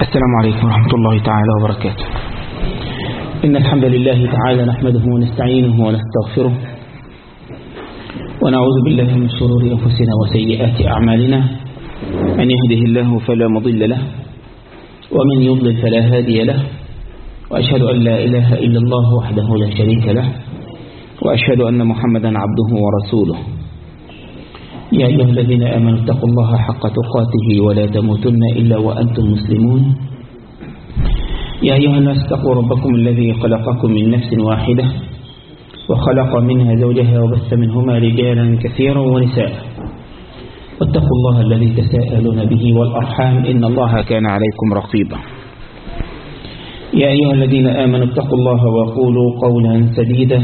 السلام عليكم ورحمة الله تعالى وبركاته. إن الحمد لله تعالى نحمده ونستعينه ونستغفره ونعوذ بالله من شرور أنفسنا وسيئات أعمالنا. من يهده الله فلا مضل له ومن يضلل فلا هادي له، وأشهد أن لا إله إلا الله وحده لا شريك له، وأشهد أن محمدا عبده ورسوله. يا أيها الذين آمنوا اتقوا الله حق تقاته ولا تموتن إلا وأنتم مسلمون. يا أيها الناس اتقوا ربكم الذي خلقكم من نفس واحدة وخلق منها زوجها وبث منهما رجالا كثيرا ونساء، واتقوا الله الذي تساءلون به والأرحام إن الله كان عليكم رقيبا. يا أيها الذين آمنوا اتقوا الله وقولوا قولا سديدا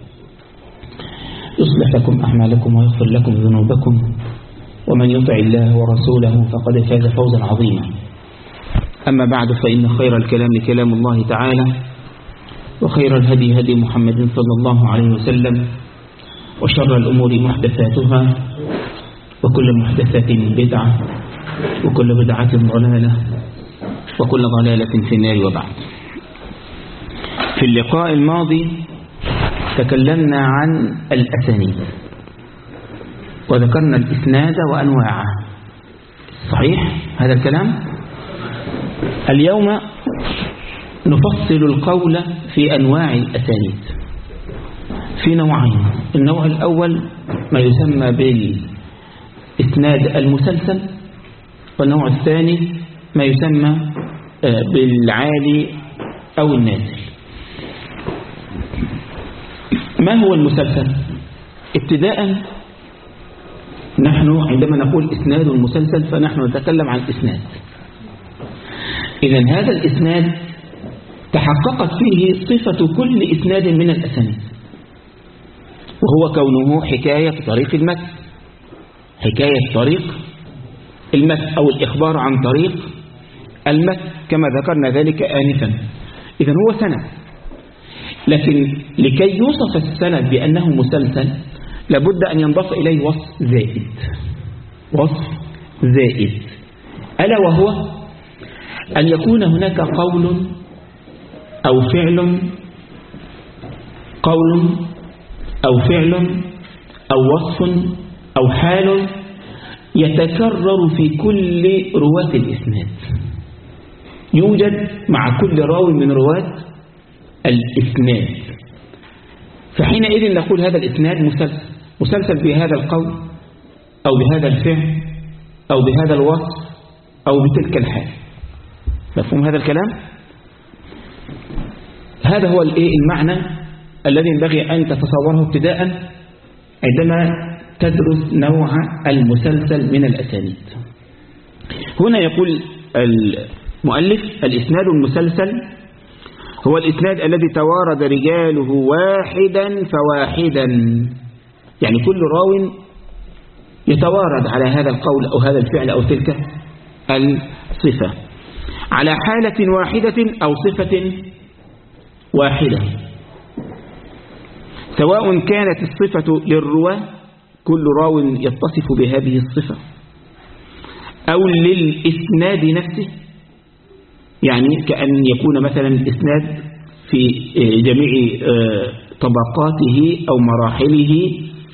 يصلح لكم أعمالكم ويغفر لكم ذنوبكم، ومن يطع الله ورسوله فقد فاز فوزا عظيما. أما بعد، فإن خير الكلام كلام الله تعالى، وخير الهدي هدي محمد صلى الله عليه وسلم، وشر الأمور محدثاتها، وكل محدثة بدعة، وكل بدعة ضلالة، وكل ضلالة في النار. وبعد، في اللقاء الماضي تكلمنا عن الأسانيد وذكرنا الإسناد وأنواعه، صحيح هذا الكلام؟ اليوم نفصل القول في أنواع الأسانيد في نوعين. النوع الأول ما يسمى بالإسناد المسلسل، والنوع الثاني ما يسمى بالعالي أو النازل. ما هو المسلسل؟ ابتداء نحن عندما نقول إسناد المسلسل فنحن نتكلم عن إسناد. إذن هذا الإسناد تحققت فيه صفة كل إسناد من الأسانيد، وهو كونه حكاية طريق المتن، حكاية طريق المتن أو الإخبار عن طريق المتن كما ذكرنا ذلك آنفا. إذن هو سند، لكن لكي يوصف السند بأنه مسلسل لابد أن ينضاف إليه وصف زائد، وصف زائد، ألا وهو أن يكون هناك قول أو فعل، قول أو فعل أو وصف أو حال يتكرر في كل رواة الإسناد، يوجد مع كل راوي من رواة الإسناد. فحينئذ نقول هذا الإسناد مسلسل بهذا القول أو بهذا الفعل أو بهذا الوصف أو بتلك الحال. مفهوم هذا الكلام؟ هذا هو المعنى الذي ينبغي أن تتصوره ابتداء عندما تدرس نوع المسلسل من الأسانيد. هنا يقول المؤلف: الإسناد المسلسل هو الإسناد الذي توارد رجاله واحدا فواحدا، يعني كل راو يتوارد على هذا القول أو هذا الفعل أو تلك الصفة على حالة واحدة أو صفة واحدة، سواء كانت الصفة للرواة، كل راو يتصف بهذه الصفة، أو للإسناد نفسه، يعني كأن يكون مثلا الإسناد في جميع طبقاته أو مراحله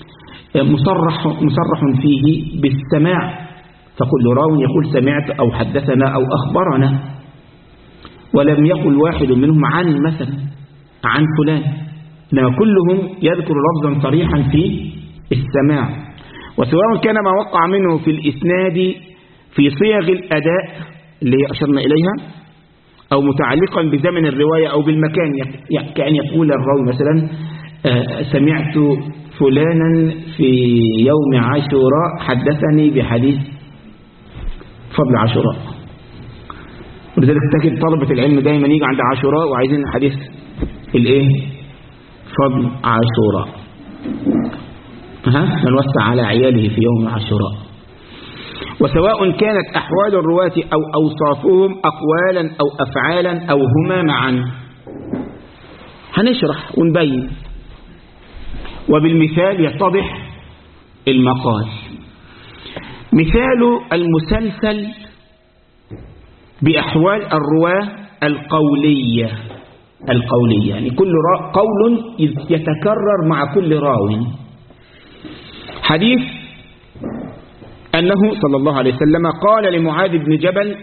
مصرح فيه بالسماع، فكل راو يقول سمعت أو حدثنا أو أخبرنا، ولم يقل واحد منهم عن مثلا عن فلان، إنما كلهم يذكر لفظا صريحا في السماع. وسواء كان ما وقع منه في الإسناد في صيغ الأداء اللي أشرنا إليها، أو متعلقا بزمن الرواية أو بالمكان، كأن يقول الراوي مثلا سمعت فلانا في يوم عاشوراء حدثني بحديث فضل عاشوراء، ولذلك تجد طلبة العلم دايما يجي عند عاشوراء وعايزين حديث فضل عاشوراء، من وسع على عياله في يوم عاشوراء. وسواء كانت أحوال الرواة أو أوصافهم أقوالا أو أفعالا أو هما معا. هنشرح ونبين، وبالمثال يتضح المقال. مثال المسلسل بأحوال الرواة القولية. يعني كل قول يتكرر مع كل راو. حديث أنه صلى الله عليه وسلم قال لمعاذ بن جبل: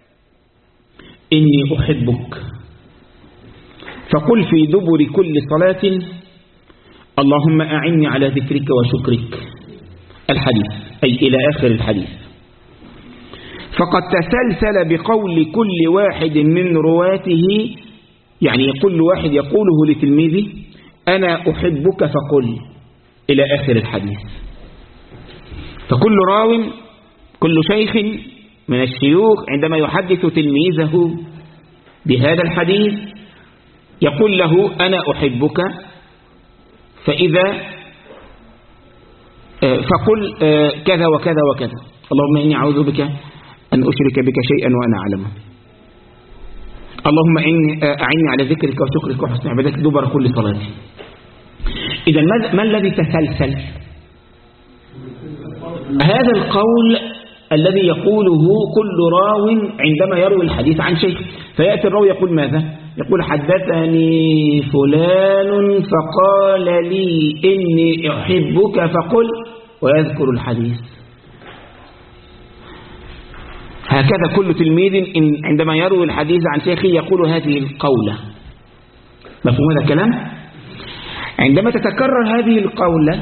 إني أحبك، فقل في دبر كل صلاة: اللهم أعني على ذكرك وشكرك. الحديث أي إلى آخر الحديث. فقد تسلسل بقول كل واحد من رواته، يعني كل واحد يقوله لتلميذه: أنا أحبك فقل، إلى آخر الحديث. فكل راو، كل شيخ من الشيوخ عندما يحدث تلميذه بهذا الحديث يقول له: أنا أحبك، فإذا فقل كذا وكذا وكذا، اللهم إني أعوذ بك أن أشرك بك شيئا وأنا أعلمه، اللهم أعني على ذكرك وشكرك وحسن عبادتك دبر كل صلاة. إذا ما الذي تسلسل؟ هذا القول الذي يقوله كل راو عندما يروي الحديث عن شيخ. فيأتي الراوي يقول ماذا؟ يقول: حدثني فلان فقال لي إني أحبك فقل، ويذكر الحديث. هكذا كل تلميذ عندما يروي الحديث عن شيخه يقول هذه القولة. مفهوم هذا الكلام؟ عندما تتكرر هذه القولة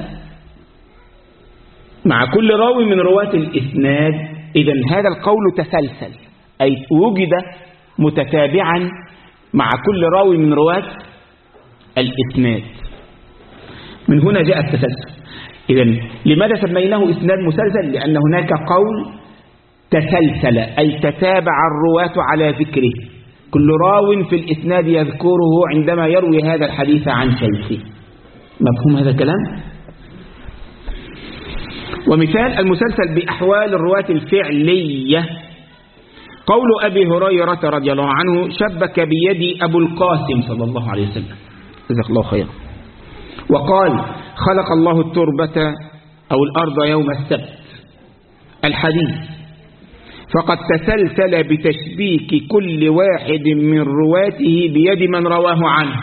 مع كل راوي من رواة الإسناد، إذن هذا القول تسلسل، أي وجد متتابعا مع كل راوي من رواة الإسناد. من هنا جاء التسلسل. إذن لماذا سميناه إسناد مسلسل؟ لأن هناك قول تسلسل، أي تتابع الرواة على ذكره، كل راو في الإسناد يذكره عندما يروي هذا الحديث عن شيخه. مفهوم هذا الكلام؟ ومثال المسلسل بأحوال الرواة الفعلية قول أبي هريرة رضي الله عنه: شبك بيدي أبو القاسم صلى الله عليه وسلم، جزاك الله خيرا، وقال: خلق الله التربة أو الأرض يوم السبت. الحديث. فقد تسلسل بتشبيك كل واحد من رواته بيد من رواه عنه.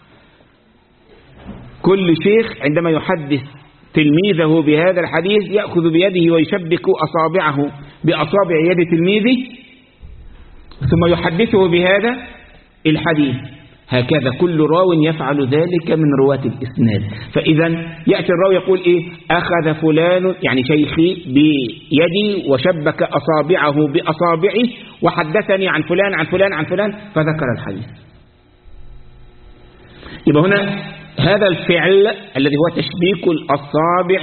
كل شيخ عندما يحدث تلميذه بهذا الحديث يأخذ بيده ويشبك أصابعه بأصابع يد تلميذه ثم يحدثه بهذا الحديث. هكذا كل راو يفعل ذلك من رواة الإسناد. فإذا يأتي الراوي يقول إيه؟ أخذ فلان يعني شيخي بيدي وشبك أصابعه بأصابعه وحدثني عن فلان عن فلان عن فلان، فذكر الحديث. يبقى هنا هذا الفعل الذي هو تشبيك الأصابع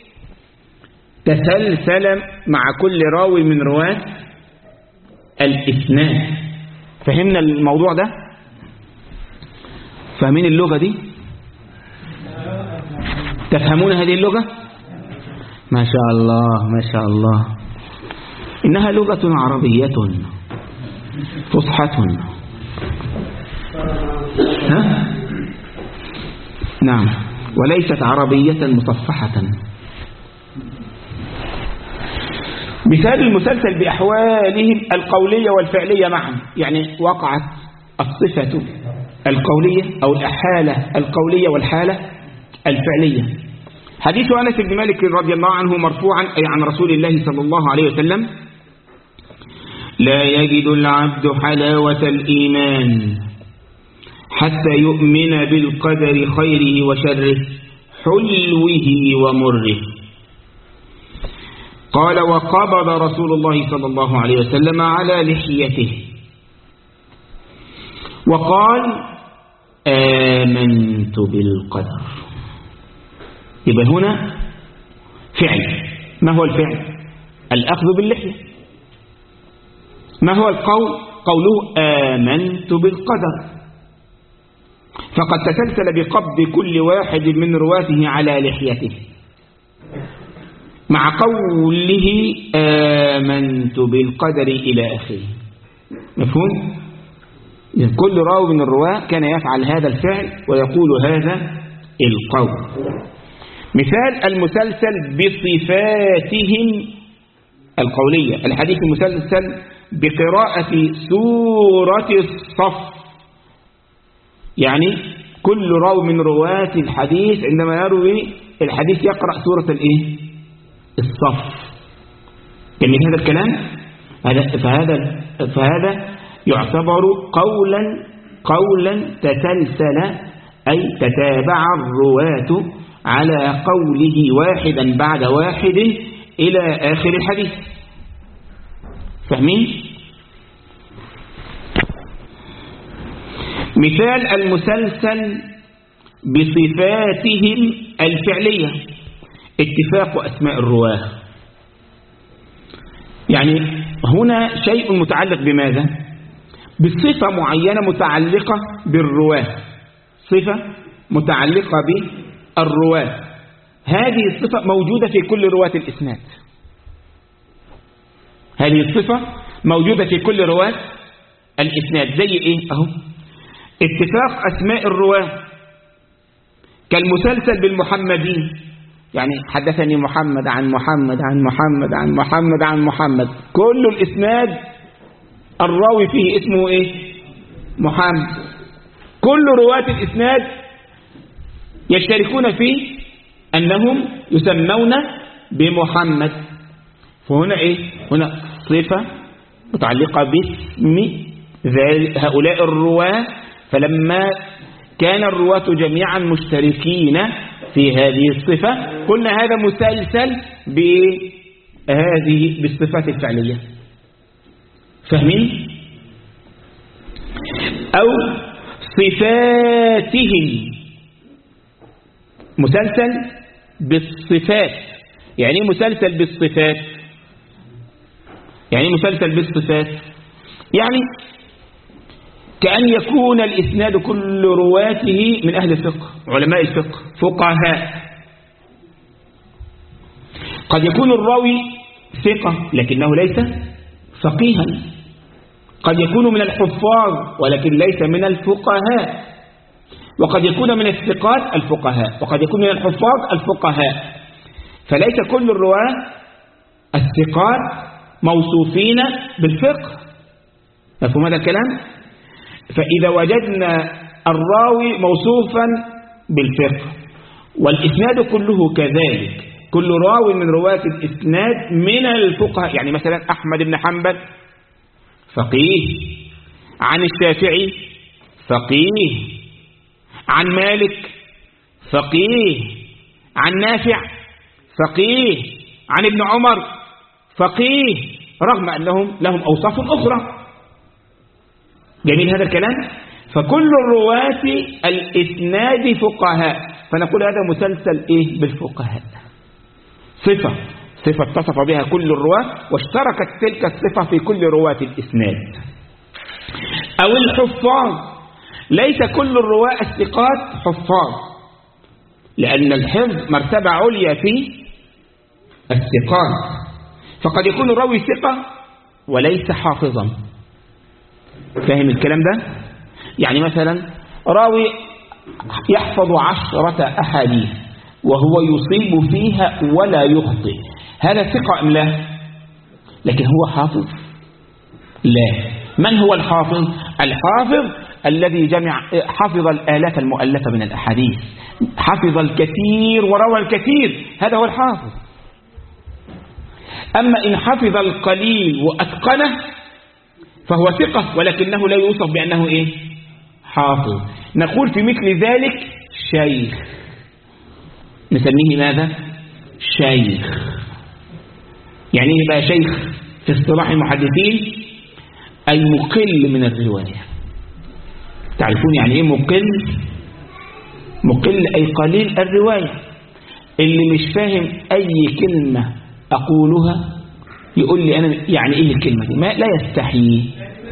تسلسل مع كل راوي من رواة الإسناد. فهمنا الموضوع ده؟ فاهمين اللغة دي؟ تفهمون هذه اللغة؟ ما شاء الله ما شاء الله، إنها لغة عربية فصحى. ها؟ نعم، وليست عربية مصفحة. مثال المسلسل بأحوالهم القولية والفعلية معا، يعني وقعت الصفة القولية أو الحالة القولية والحالة الفعلية. حديث أنس بن مالك رضي الله عنه مرفوعا أي عن رسول الله صلى الله عليه وسلم: لا يجد العبد حلاوة الإيمان حتى يؤمن بالقدر خيره وشره حلوه ومره. قال: وقبض رسول الله صلى الله عليه وسلم على لحيته وقال: آمنت بالقدر. يبقى هنا فعل. ما هو الفعل؟ الأخذ باللحية. ما هو القول؟ قوله آمنت بالقدر. فقد تسلسل بقبض كل واحد من رواته على لحيته مع قوله آمنت بالقدر إلى آخره. مفهوم؟ كل راوي من الرواة كان يفعل هذا الفعل ويقول هذا القول. مثال المسلسل بصفاتهم القولية. الحديث المسلسل بقراءة سورة الصف، يعني كل راوي من رواة الحديث عندما يروي الحديث يقرأ سورة الصف. جميل هذا الكلام. فهذا يعتبر قولا تسلسل، أي تتابع الرواة على قوله واحدا بعد واحد إلى آخر الحديث. فاهمين؟ مثال المسلسل بصفاتهم الفعلية: اتفاق أسماء الرواه. يعني هنا شيء متعلق بماذا؟ بصفة معينة متعلقة بالرواه، صفة متعلقة بالرواه. هذه الصفة موجودة في كل رواة الإسناد. هذه الصفة موجودة في كل رواة الإسناد. زي إيه؟ أهو اتفاق أسماء الرواه كالمسلسل بالمحمدين، يعني حدثني محمد عن محمد عن محمد عن محمد عن محمد، كل الإسناد الراوي فيه اسمه إيه؟ محمد. كل رواة الإسناد يشتركون في أنهم يسمون بمحمد. فهنا إيه؟ هنا صفة متعلقة باسم هؤلاء الرواة. فلما كان الرواة جميعا مشتركين في هذه الصفة قلنا هذا مسلسل بالصفات الفعلية. فاهمين؟ أو صفاتهم، مسلسل بالصفات. يعني مسلسل بالصفات، يعني مسلسل بالصفات، يعني كأن يكون الإسناد كل رواته من أهل الفقه، علماء الفقه، فقهاء. قد يكون الراوي ثقة لكنه ليس فقيها، قد يكون من الحفاظ ولكن ليس من الفقهاء، وقد يكون من الثقات الفقهاء، وقد يكون من الحفاظ الفقهاء. فليس كل الرواة الثقات موصوفين بالفقه. مفهوم هذا الكلام؟ فإذا وجدنا الراوي موصوفا بالفقه والإسناد كله كذلك، كل راوي من رواة الإسناد من الفقهاء، يعني مثلا أحمد بن حنبل فقيه، عن الشافعي فقيه، عن مالك فقيه، عن نافع فقيه، عن ابن عمر فقيه، رغم أنهم لهم أوصاف أخرى. جميل هذا الكلام. فكل الرواة الإسناد فقهاء، فنقول هذا مسلسل إيه؟ بالفقهاء. صفة اتصف بها كل الرواة واشتركت تلك الصفة في كل رواة الإسناد. أو الحفاظ، ليس كل الرواة الثقات حفاظ، لأن الحفظ مرتبة عليا في الثقات. فقد يكون الراوي ثقة وليس حافظا. فاهم الكلام ده؟ يعني مثلا راوي يحفظ 10 أحاديث وهو يصيب فيها ولا يخطئ، هذا ثقة أم لا؟ لكن هو حافظ؟ لا. من هو الحافظ؟ الحافظ الذي حفظ الآلاف المؤلفة من الأحاديث، حفظ الكثير وروى الكثير، هذا هو الحافظ. أما إن حفظ القليل وأتقنه فهو ثقة ولكنه لا يوصف بأنه إيه؟ حافظ. نقول في مثل ذلك شيخ، نسميه ماذا؟ شيخ. يعني إيه بقى شيخ في اصطلاح المحدثين؟ أي مقل من الرواية. تعرفون يعني إيه مقل؟ مقل أي قليل الرواية. اللي مش فاهم أي كلمة أقولها يقول لي أنا يعني إيه الكلمة دي، ما لا يستحيي.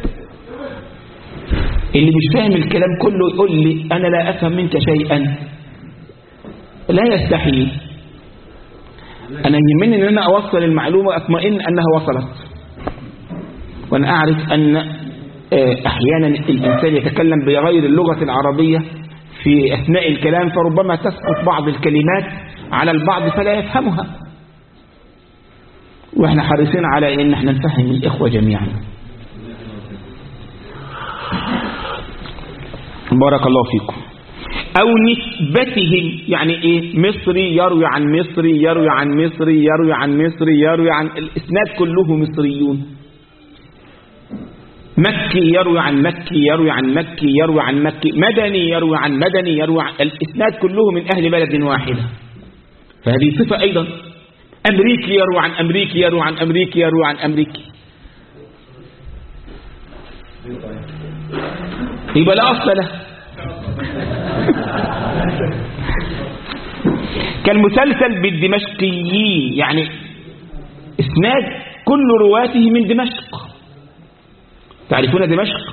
اللي مش فاهم الكلام كله يقول لي أنا لا أفهم منك شيئا، لا يستحيي. أنا يهمني أن أنا أوصل المعلومة أطمئن أنها وصلت. وأنا أعرف أن أحيانا الإنسان يتكلم بغير اللغة العربية في أثناء الكلام، فربما تسقط بعض الكلمات على البعض فلا يفهمها. واحنا حريصين على ان احنا نفهم الإخوة جميعا. بارك الله فيكم. أو نسبتهم، يعني إيه؟ مصري يروي عن مصري يروي عن مصري يروي عن مصري يروي عن، الإسناد كله مصريون. مكي يروي عن مكي يروي عن مكي يروي عن مكي، مدني يروي عن مدني يروي عن، الإسناد كله من أهل بلد واحدة، فهذه صفة أيضا. أمريكي يروي عن أمريكي يروي عن أمريكي يروي عن أمريكي، يبقى لا أصل له. كالمسلسل بالدمشقيين، يعني إسناد كل رواته من دمشق. تعرفون دمشق؟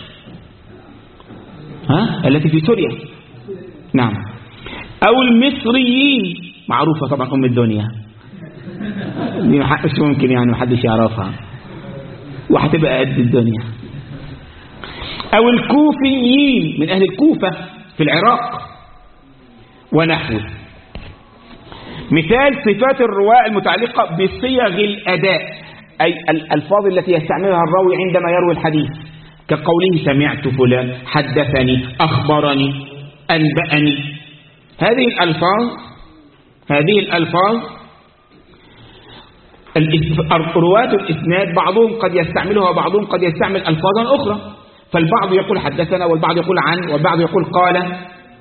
التي في سوريا. نعم. أو المصريين، معروفة طبعا أم الدنيا دي، مش ممكن يعني محدش يعرفها وهتبقى قد الدنيا. أو الكوفيين، من أهل الكوفة في العراق ونحوه. مثال صفات الرواة المتعلقة بصيغ الأداء، أي الألفاظ التي يستعملها الراوي عندما يروي الحديث، كقوله سمعت فلان، حدثني، أخبرني، أنبأني. هذه الألفاظ رواة الإسناد بعضهم قد يستعملها وبعضهم قد يستعمل ألفاظا أخرى، فالبعض يقول حدثنا والبعض يقول عن والبعض يقول قال.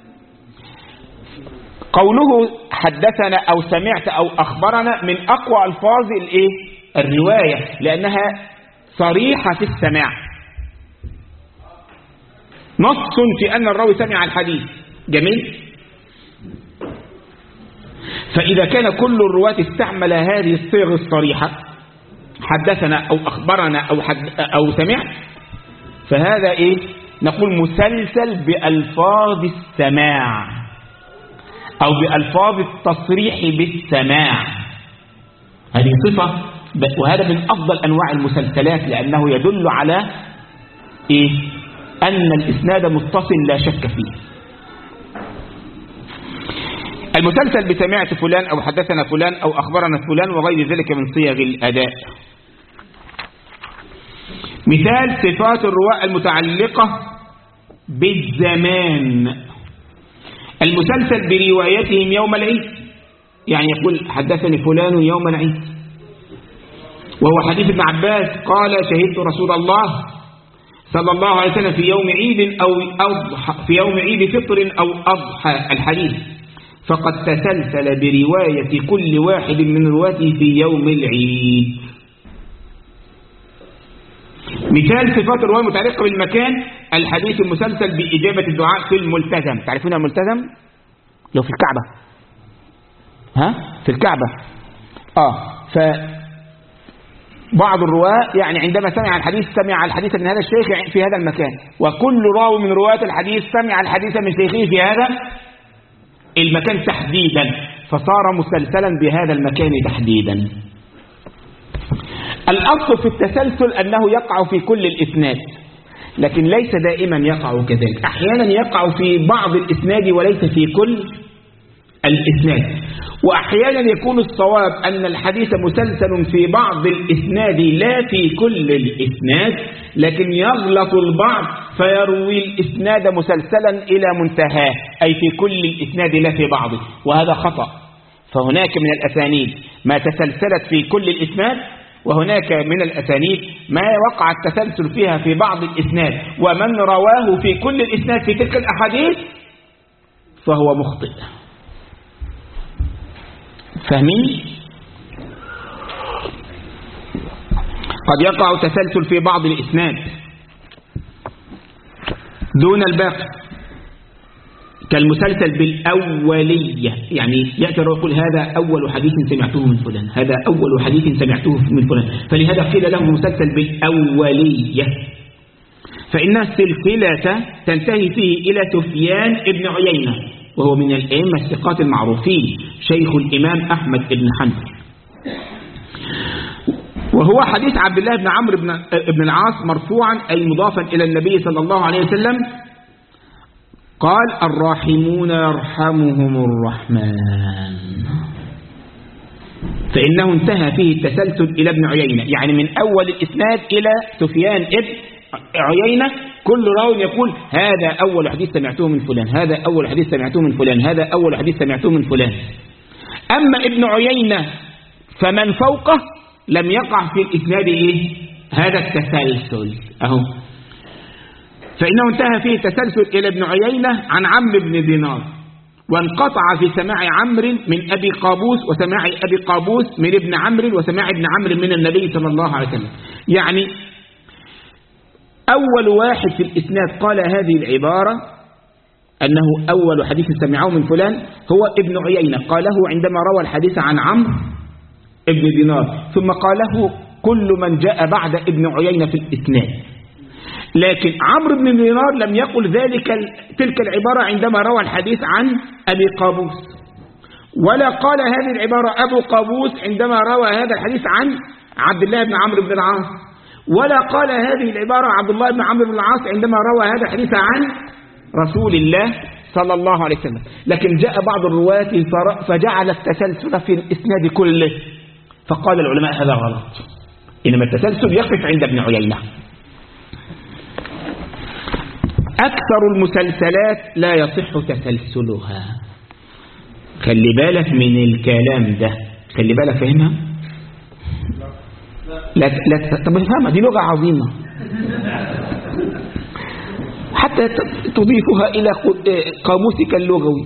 قوله حدثنا أو سمعت أو أخبرنا من أقوى ألفاظ الرواية، لأنها صريحة في السماع، نص في أن الراوي سمع الحديث. جميل. فإذا كان كل الرواة استعمل هذه الصيغ الصريحة، حدثنا أو أخبرنا أو سمع، فهذا نقول مسلسل بألفاظ السماع أو بألفاظ التصريح بالسماع. هذه صفة، وهذا من أفضل أنواع المسلسلات، لأنه يدل على أن الإسناد متصل لا شك فيه. المسلسل بسمعت فلان أو حدثنا فلان أو أخبرنا فلان وغير ذلك من صيغ الأداء. مثال صفات الرواة المتعلقة بالزمان، المسلسل بروايتهم يوم العيد، يعني يقول حدثني فلان يوم العيد، وهو حديث ابن عباس قال شهدت رسول الله صلى الله عليه وسلم في يوم عيد أو أضحى، في يوم عيد فطر أو أضحى الحديث، فقد تسلسل برواية كل واحد من رواته في يوم العيد. مثال صفات الرواية المتعلقة بالمكان، الحديث المسلسل بإجابة الدعاء في الملتزم. تعرفون الملتزم؟ لو في الكعبة، في الكعبة. فبعض الرواة يعني عندما سمع الحديث من هذا الشيخ في هذا المكان، وكل راوي من رواة الحديث سمع الحديث من شيخه في هذا المكان تحديدا، فصار مسلسلا بهذا المكان تحديدا. الأصل في التسلسل أنه يقع في كل الإسناد، لكن ليس دائما يقع كذلك، أحيانا يقع في بعض الإسناد وليس في كل الإسناد، وأحيانا يكون الصواب أن الحديث مسلسل في بعض الإسناد لا في كل الإسناد، لكن يغلط البعض فيروي الإسناد مسلسلا إلى منتهاه، أي في كل الإسناد لا في بعضه، وهذا خطأ. فهناك من الأسانيد ما تسلسلت في كل الإسناد، وهناك من الأسانيد ما وقع التسلسل فيها في بعض الإسناد، ومن رواه في كل الإسناد في تلك الأحاديث فهو مخطئ. فاهمين؟ قد يقع تسلسل في بعض الإسناد دون الباقي، كالمسلسل بالأولية، يعني يأتي ويقول هذا أول حديث سمعته من فلان، هذا أول حديث سمعته من فلان، فلهذا قيل له مسلسل بالأولية، فإن السلسلة تنتهي فيه إلى سفيان ابن عيينة، وهو من الأئمة الثقات المعروفين، شيخ الإمام أحمد بن حنبل، وهو حديث عبد الله بن عمرو بن العاص مرفوعا أي مضافا إلى النبي صلى الله عليه وسلم قال الراحمون يرحمهم الرحمن. فإنه انتهى فيه التسلسل إلى ابن عيينة، يعني من أول الإسناد إلى سفيان ابن عيينة كل راو يقول هذا أول حديث سمعته من فلان، هذا أول حديث سمعته من فلان، هذا أول حديث سمعته من فلان. أما ابن عيينة فمن فوقه لم يقع في الإسناد هذا التسلسل أهو. فإنه انتهى فيه التسلسل إلى ابن عيينة عن عمرو بن دينار، وانقطع في سماع عمرو من أبي قابوس وسماع أبي قابوس من ابن عمرو وسماع ابن عمرو من النبي صلى الله عليه وسلم. يعني أول واحد في الإسناد قال هذه العبارة أنه أول حديث سمعه من فلان هو ابن عيينة، قاله عندما روى الحديث عن عمرو ابن دينار، ثم قاله كل من جاء بعد ابن عيينة في الإسناد. لكن عمرو بن دينار لم يقل تلك العبارة عندما روى الحديث عن أبي قابوس، ولا قال هذه العبارة أبو قابوس عندما روى هذا الحديث عن عبد الله بن عمرو بن العاص، ولا قال هذه العبارة عبد الله بن عمرو بن العاص عندما روى هذا الحديث عن رسول الله صلى الله عليه وسلم. لكن جاء بعض الرواة فجعل التسلسل في الإسناد كله، فقال العلماء هذا غلط، إنما التسلسل يقف عند ابن عيينة. أكثر المسلسلات لا يصح تسلسلها. خلي بالك من الكلام ده، خلي بالك، فهمها؟ لا طب افهمها، دي لغة عظيمة حتى تضيفها إلى قاموسك اللغوي.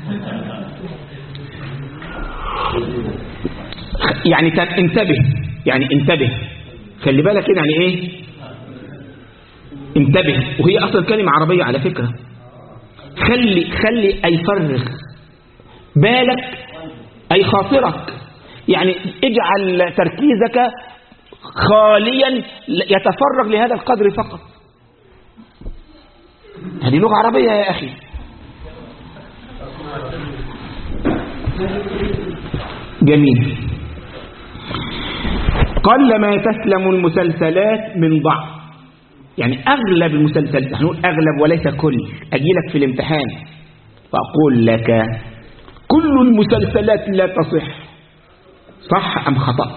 يعني انتبه، خلي بالك يعني ايه انتبه، وهي أصلا كلمة عربية على فكرة. خلي أي فرغ بالك أي خاطرك، يعني اجعل تركيزك خاليا يتفرغ لهذا القدر فقط. هذه لغة عربية يا أخي. جميل. قل ما تسلم المسلسلات من ضعف، يعني أغلب المسلسلات، نحن نقول أغلب وليس كل. أجيلك في الامتحان فأقول لك كل المسلسلات لا تصح، صح أم خطأ؟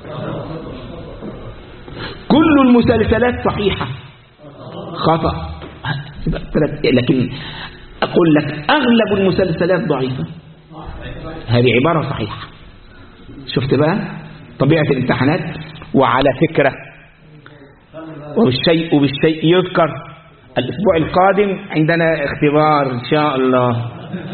كل المسلسلات صحيحة، خطأ. لكن أقول لك أغلب المسلسلات ضعيفة، هذه عبارة صحيحة. شفت بقى طبيعة الامتحانات؟ وعلى فكرة وبالشيء يذكر، الأسبوع القادم عندنا اختبار إن شاء الله.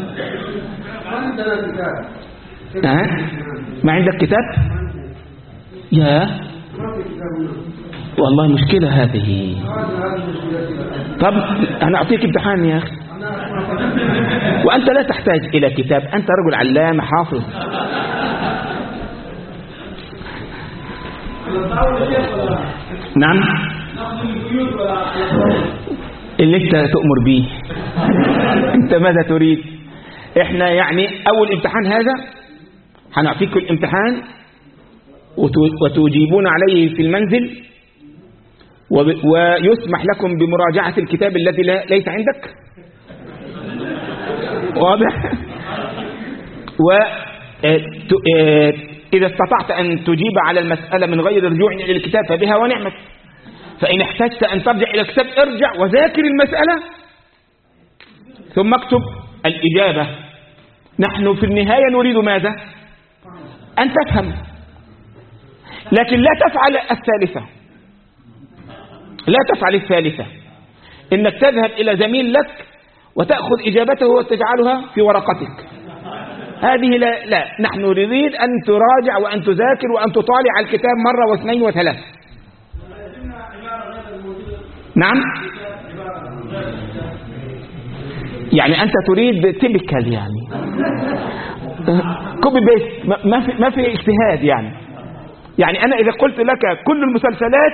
ما عندك كتاب؟ يا والله مشكلة هذه. طب أنا أعطيك امتحان يا أخي، وأنت لا تحتاج إلى كتاب، أنت رجل علام حافظ. نعم، اللي انت تؤمر به. انت ماذا تريد؟ احنا يعني اول امتحان هذا هنعطيكم الامتحان وتجيبون عليه في المنزل، ويسمح لكم بمراجعة الكتاب الذي ليس عندك، واضح؟ إذا استطعت أن تجيب على المسألة من غير رجوع إلى الكتاب فبها ونعمت، فإن احتجت أن ترجع إلى الكتاب ارجع وذاكر المسألة ثم اكتب الإجابة. نحن في النهاية نريد ماذا؟ أن تفهم، لكن لا تفعل الثالثة، لا تفعل الثالثة، إنك تذهب إلى زميل لك وتأخذ إجابته وتجعلها في ورقتك. هذه لا، نحن نريد أن تراجع وأن تذاكر وأن تطالع الكتاب مرة واثنين وثلاث. نعم، يعني أنت تريد تبكل، يعني كوبي بيست، ما في اجتهاد. يعني أنا إذا قلت لك كل المسلسلات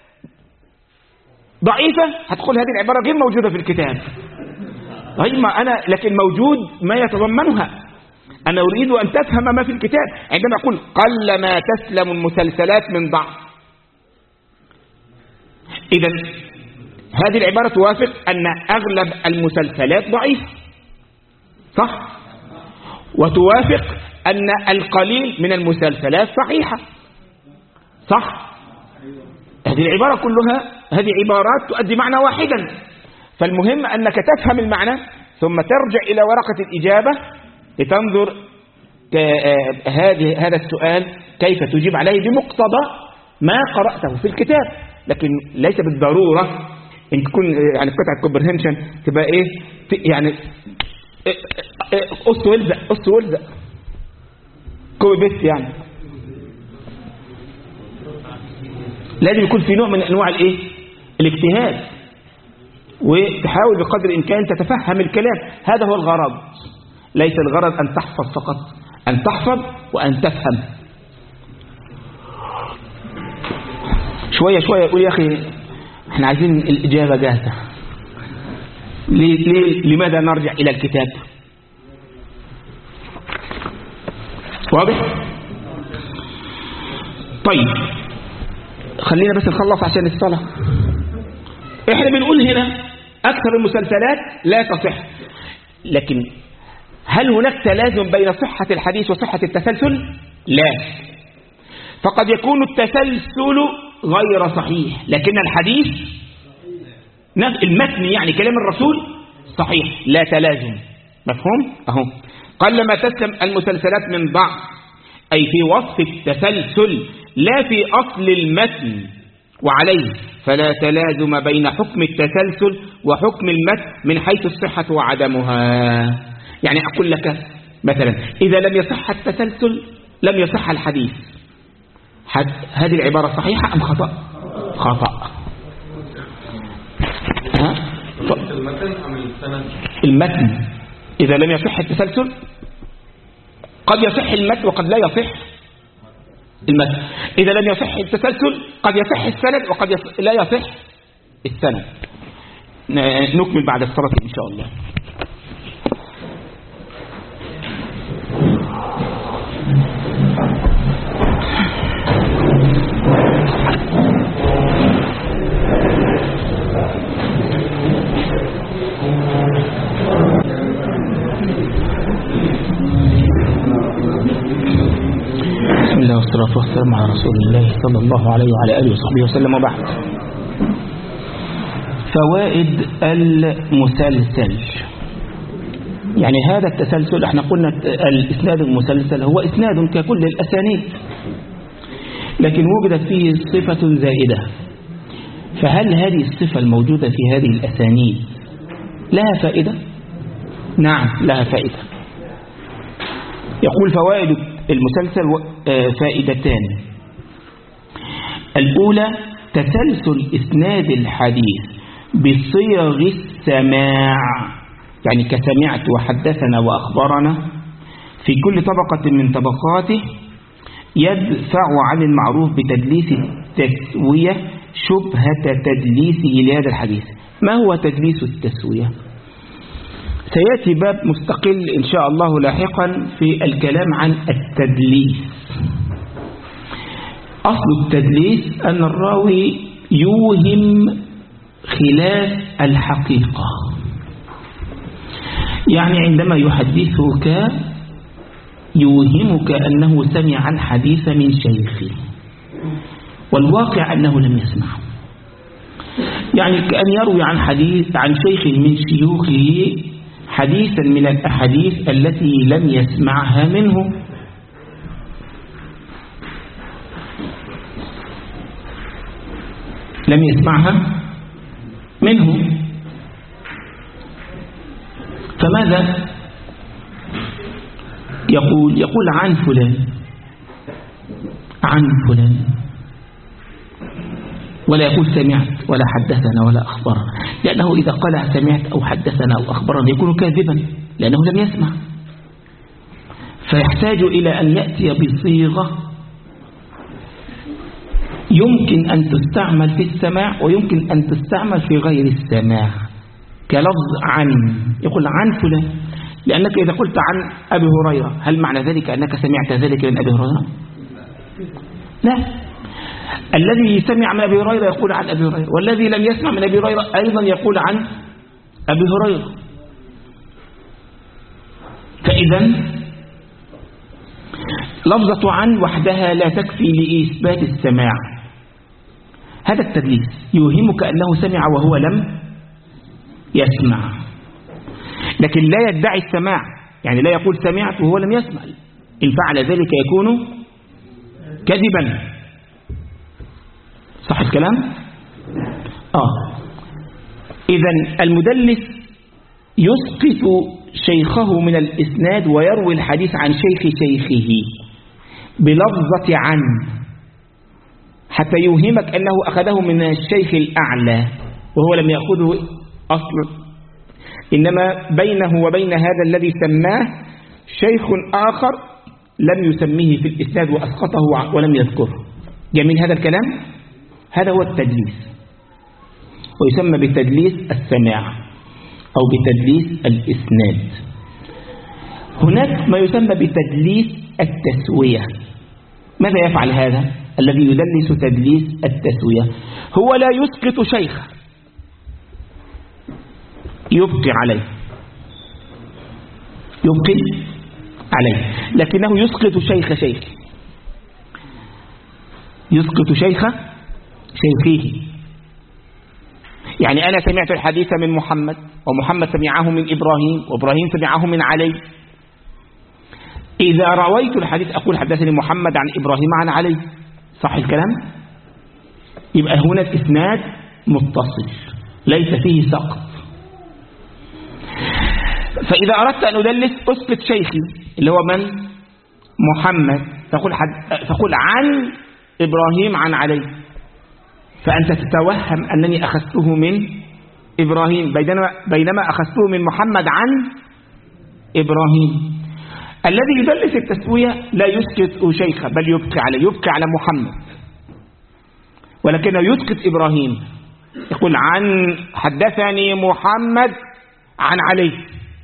ضعيفة هتقول هذه العبارة غير موجودة في الكتاب. طيب ما أنا لكن موجود ما يتضمنها. أنا أريد أن تفهم ما في الكتاب. عندما أقول قل ما تسلم المسلسلات من ضعف، إذا هذه العبارة توافق أن أغلب المسلسلات ضعيفة، صح؟ وتوافق أن القليل من المسلسلات صحيحة، صح؟ هذه العبارة كلها هذه عبارات تؤدي معنى واحدا، فالمهم أنك تفهم المعنى ثم ترجع إلى ورقة الإجابة لتنظر هذا السؤال كيف تجيب عليه بمقتضى ما قرأته في الكتاب. لكن ليس بالضرورة إن تكون يعني قطعة كومبرهنشن تبقى إيه يعني قص والزق كوبي بيست، يعني لازم يكون في نوع من أنواع الإيه الاجتهاد، وتحاول بقدر الإمكان تتفهم الكلام. هذا هو الغرض، ليس الغرض أن تحفظ فقط، أن تحفظ وأن تفهم. شوية شوية يقول يا أخي احنا عايزين الإجابة جاهزة، لماذا نرجع إلى الكتاب؟ واضح؟ طيب خلينا بس نخلص عشان الصلاة. احنا بنقول هنا أكثر المسلسلات لا تصح، لكن هل هناك تلازم بين صحة الحديث وصحة التسلسل؟ لا، فقد يكون التسلسل غير صحيح لكن الحديث المتن يعني كلام الرسول صحيح، لا تلازم. مفهوم؟ أهو قلما تسلم المسلسلات من بعض، أي في وصف التسلسل لا في أصل المتن، وعليه فلا تلازم بين حكم التسلسل وحكم المتن من حيث الصحة وعدمها. يعني أقول لك مثلا إذا لم يصح التسلسل لم يصح الحديث، هذه العبارة صحيحة أم خطأ؟ خطأ. المتن إذا لم يصح التسلسل قد يصح المتن وقد لا يصح المتن. إذا لم يصح التسلسل قد يصح السند وقد لا يصح السند. نكمل بعد الصلاة إن شاء الله. بسم الله والصلاة والسلام على رسول الله صلى الله عليه وعلى آله وصحبه وسلم، وبعد. فوائد المسلسل، يعني هذا التسلسل احنا قلنا الإسناد المسلسل هو إسناد ككل الأسانيد، لكن وجدت فيه صفة زائدة، فهل هذه الصفة الموجودة في هذه الأسانيد لها فائدة؟ نعم لها فائدة. يقول فوائد المسلسل فائدتان. الأولى تسلسل إسناد الحديث بصيغ السماع، يعني كسمعت وحدثنا وأخبرنا في كل طبقة من طبقاته، يدفع عن المعروف بتدليس التسوية شبهة تدليسه لهذا الحديث. ما هو تدليس التسوية؟ سيأتي باب مستقل إن شاء الله لاحقا في الكلام عن التدليس. أصل التدليس أن الراوي يوهم خلاف الحقيقة، يعني عندما يحدثك يوهمك أنه سمع الحديث من شيخه والواقع أنه لم يسمعه، يعني كأن يروي عن شيخ من شيوخه حديثا من الأحاديث التي لم يسمعها منه. لم يسمعها منه، فماذا يقول عن فلان عن فلان، ولا يقول سمعت ولا حدثنا ولا أخبرنا، لأنه إذا قال سمعت أو حدثنا أو أخبرنا يكون كاذبا لأنه لم يسمع، فيحتاج إلى أن يأتي بصيغة يمكن أن تستعمل في السماع ويمكن أن تستعمل في غير السماع، كلفظ عن، يقول عن فلان، لأنك إذا قلت عن أبي هريرة هل معنى ذلك أنك سمعت ذلك من أبي هريرة؟ لا، الذي سمع من أبي هريرة يقول عن أبي هريرة، والذي لم يسمع من أبي هريرة أيضا يقول عن أبي هريرة. فإذا لفظة عن وحدها لا تكفي لإثبات السماع. هذا التدليس يوهمك أنه سمع وهو لم يسمع، لكن لا يدعي السماع، يعني لا يقول سمعت وهو لم يسمع. إن فعل ذلك يكون كذبا. صح الكلام؟ إذن المدلس يسقط شيخه من الإسناد ويروي الحديث عن شيخ شيخه بلفظة عن، حتى يوهمك أنه أخذه من الشيخ الأعلى وهو لم يأخذه أصلا، إنما بينه وبين هذا الذي سماه شيخ آخر لم يسميه في الإسناد وأسقطه ولم يذكره. جميل هذا الكلام؟ هذا هو التدليس، ويسمى بتدليس السماع أو بتدليس الإسناد. هناك ما يسمى بتدليس التسوية. ماذا يفعل هذا الذي يدلس تدليس التسوية؟ هو لا يسقط شيخ يبقي عليه، لكنه يسقط شيخ شيخه، يسقط شيخ شيخه. يعني أنا سمعت الحديث من محمد، ومحمد سمعه من إبراهيم، وإبراهيم سمعه من علي. إذا رويت الحديث أقول حدثني محمد عن إبراهيم عن علي. صح الكلام؟ يبقى هنا الإسناد متصل ليس فيه سقط. فإذا أردت أن أدلس أسقط شيخي اللي هو من؟ محمد، تقول عن إبراهيم عن علي، فأنت تتوهم أنني أخذته من إبراهيم بينما أخذته من محمد عن إبراهيم. الذي يدلس التسوية لا يسقط شيخه بل يبقي على محمد، ولكنه يسقط إبراهيم، يقول عن حدثني محمد عن علي،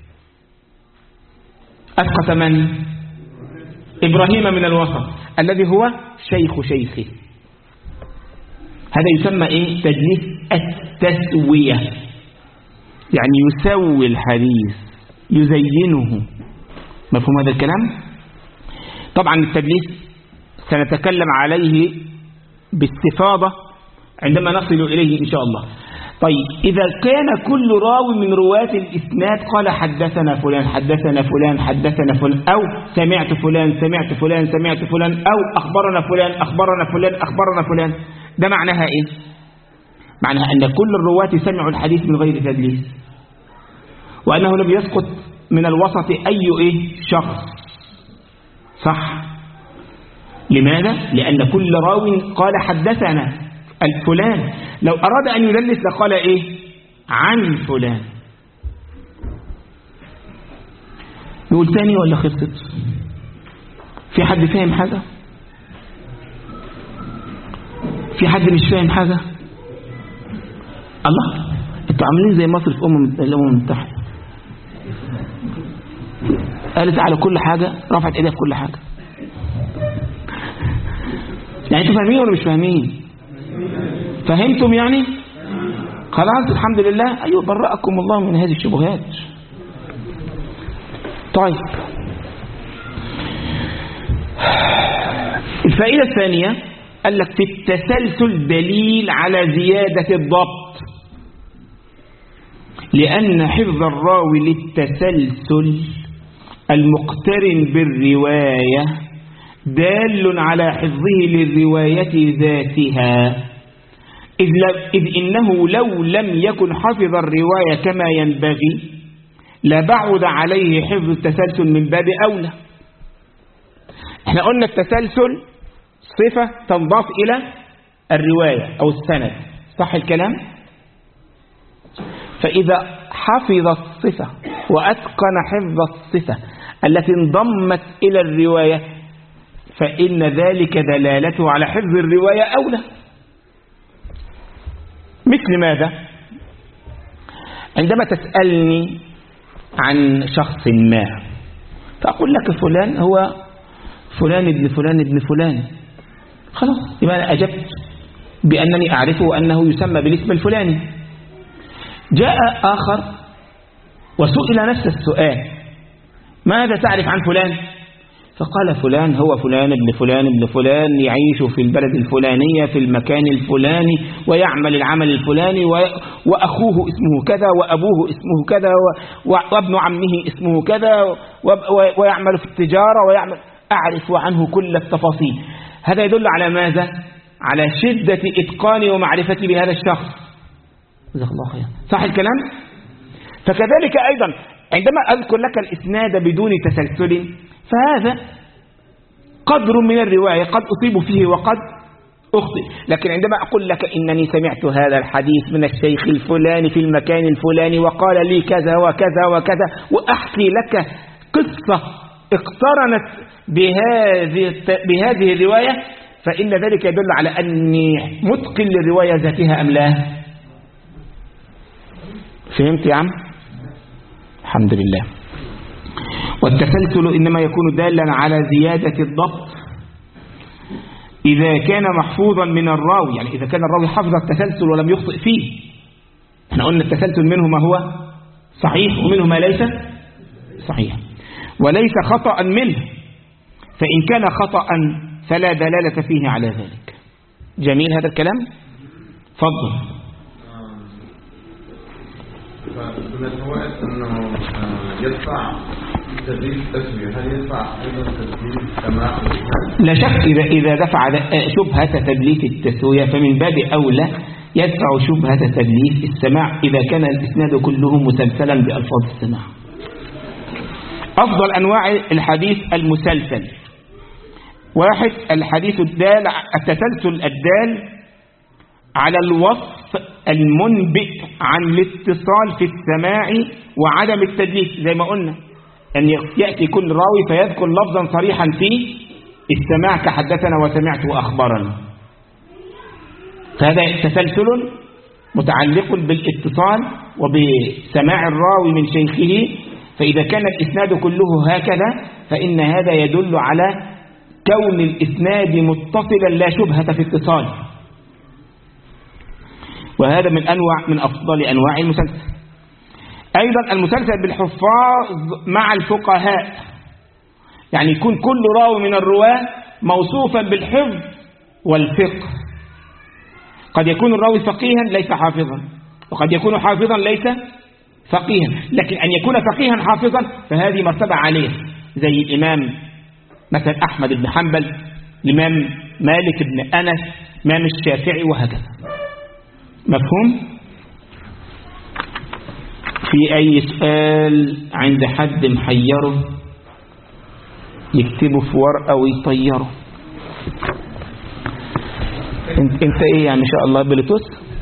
أسقط من؟ إبراهيم من الوسط الذي هو شيخ شيخه. هذا يسمى إيه؟ تدليس التسوية، يعني يسوي الحديث يزينه. مفهوم هذا الكلام؟ طبعا التدليس سنتكلم عليه باستفاضة عندما نصل إليه إن شاء الله. طيب إذا كان كل راوي من رواة الإسناد قال حدثنا فلان حدثنا فلان حدثنا فلان، أو سمعت فلان سمعت فلان سمعت فلان، أو أخبرنا فلان أخبرنا فلان أخبرنا فلان، ده معناها إيه؟ معناها أن كل الرواة سمعوا الحديث من غير تدليس، وأنه لم يسقط من الوسط أي شخص. صح؟ لماذا؟ لأن كل راوي قال حدثنا الفلان، لو أراد أن يدلس لقال إيه؟ عن فلان. نقول تاني ولا خلصت؟ في حد فاهم حاجة؟ في حد مش فاهم حاجة؟ الله، انتوا عاملين زي مصر في الأمم المتحدة، قالت على كل حاجة رفعت ايديها في كل حاجة. يعني انتوا فاهمين ولا مش فاهمين؟ فهمتم يعني؟ خلاص الحمد لله. أيوة، برأكم الله من هذه الشبهات. طيب الفائدة الثانية قال لك في التسلسل دليل على زيادة الضبط، لأن حفظ الراوي للتسلسل المقترن بالرواية دال على حفظه للرواية ذاتها، إذ إنه لو لم يكن حفظ الرواية كما ينبغي لبعد عليه حفظ التسلسل من باب أولى. احنا قلنا التسلسل صفة تنضاف إلى الرواية أو السند. صح الكلام؟ فإذا حفظ الصفة وأتقن حفظ الصفة التي انضمت إلى الرواية فإن ذلك دلالته على حفظ الرواية أولى. مثل ماذا؟ عندما تسألني عن شخص ما فأقول لك فلان هو فلان ابن فلان ابن فلان، خلاص يبقى أنا أجبت بأنني أعرفه أنه يسمى بالاسم الفلاني. جاء آخر وسئل نفس السؤال، ماذا تعرف عن فلان؟ فقال فلان هو فلان ابن فلان ابن فلان يعيش في البلد الفلانية في المكان الفلاني ويعمل العمل الفلاني وأخوه اسمه كذا وأبوه اسمه كذا وابن عمه اسمه كذا ويعمل في التجارة أعرف عنه كل التفاصيل. هذا يدل على ماذا؟ على شدة إتقاني ومعرفتي بهذا الشخص. جزاك الله خير. صح الكلام؟ فكذلك أيضا عندما أذكر لك الإسناد بدون تسلسل فهذا قدر من الرواية قد أصيب فيه وقد أخطئ، لكن عندما أقول لك إنني سمعت هذا الحديث من الشيخ الفلاني في المكان الفلاني وقال لي كذا وكذا وكذا وأحكي لك قصة اقترنت بهذه الرواية فإن ذلك يدل على أني متقن للرواية ذاتها أم لا؟ فهمت يا عم؟ الحمد لله. والتسلسل إنما يكون دالا على زيادة الضبط إذا كان محفوظا من الراوي، يعني إذا كان الراوي حفظ التسلسل ولم يخطئ فيه. احنا قلنا التسلسل منه ما هو صحيح ومنه ما ليس صحيح وليس خطأ منه، فإن كان خطأ فلا دلالة فيه على ذلك. جميل هذا الكلام؟ فضل. فمن الفوائد أنه يدفع تدريس التسوية، هل يدفع أيضا تدريس السماع؟ لا شك إذا دفع شبهة تدليس التسوية فمن باب أولى يدفع شبهة تدليس السماع إذا كان الإسناد كله مسلسلا بألفاظ السماع. أفضل أنواع الحديث المسلسل: واحد، الحديث التسلسل الدال على الوصف المنبئ عن الاتصال في السماع وعدم التدليس، زي ما قلنا أن يأتي كل راوي فيذكر لفظا صريحا في السماع كحدثنا وسمعت وأخبرنا، فهذا تسلسل متعلق بالاتصال وبسماع الراوي من شيخه. فإذا كان الإسناد كله هكذا فإن هذا يدل على كون الإسناد متصلا لا شبهة في اتصال، وهذا من أفضل أنواع المسلسل. أيضا المسلسل بالحفاظ مع الفقهاء، يعني يكون كل راوي من الرواة موصوفا بالحفظ والفقه. قد يكون الراوي فقيها ليس حافظا، وقد يكون حافظا ليس فقيها، لكن أن يكون فقيها حافظا فهذه مرتبة عليه، زي الإمام مثلا أحمد بن حنبل، الإمام مالك بن أنس، الإمام الشافعي، وهكذا. مفهوم؟ في أي سؤال عند حد محيره يكتبه في ورقة ويطيره. انت ايه يعني؟ ان شاء الله بلوتوث.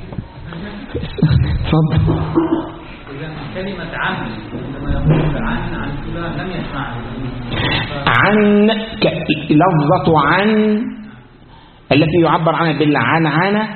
اتفضل. اذا كلمة عن لما يقول عن فلان لم يسمع عن لفظة عن التي يعبر عنها بالعنعنة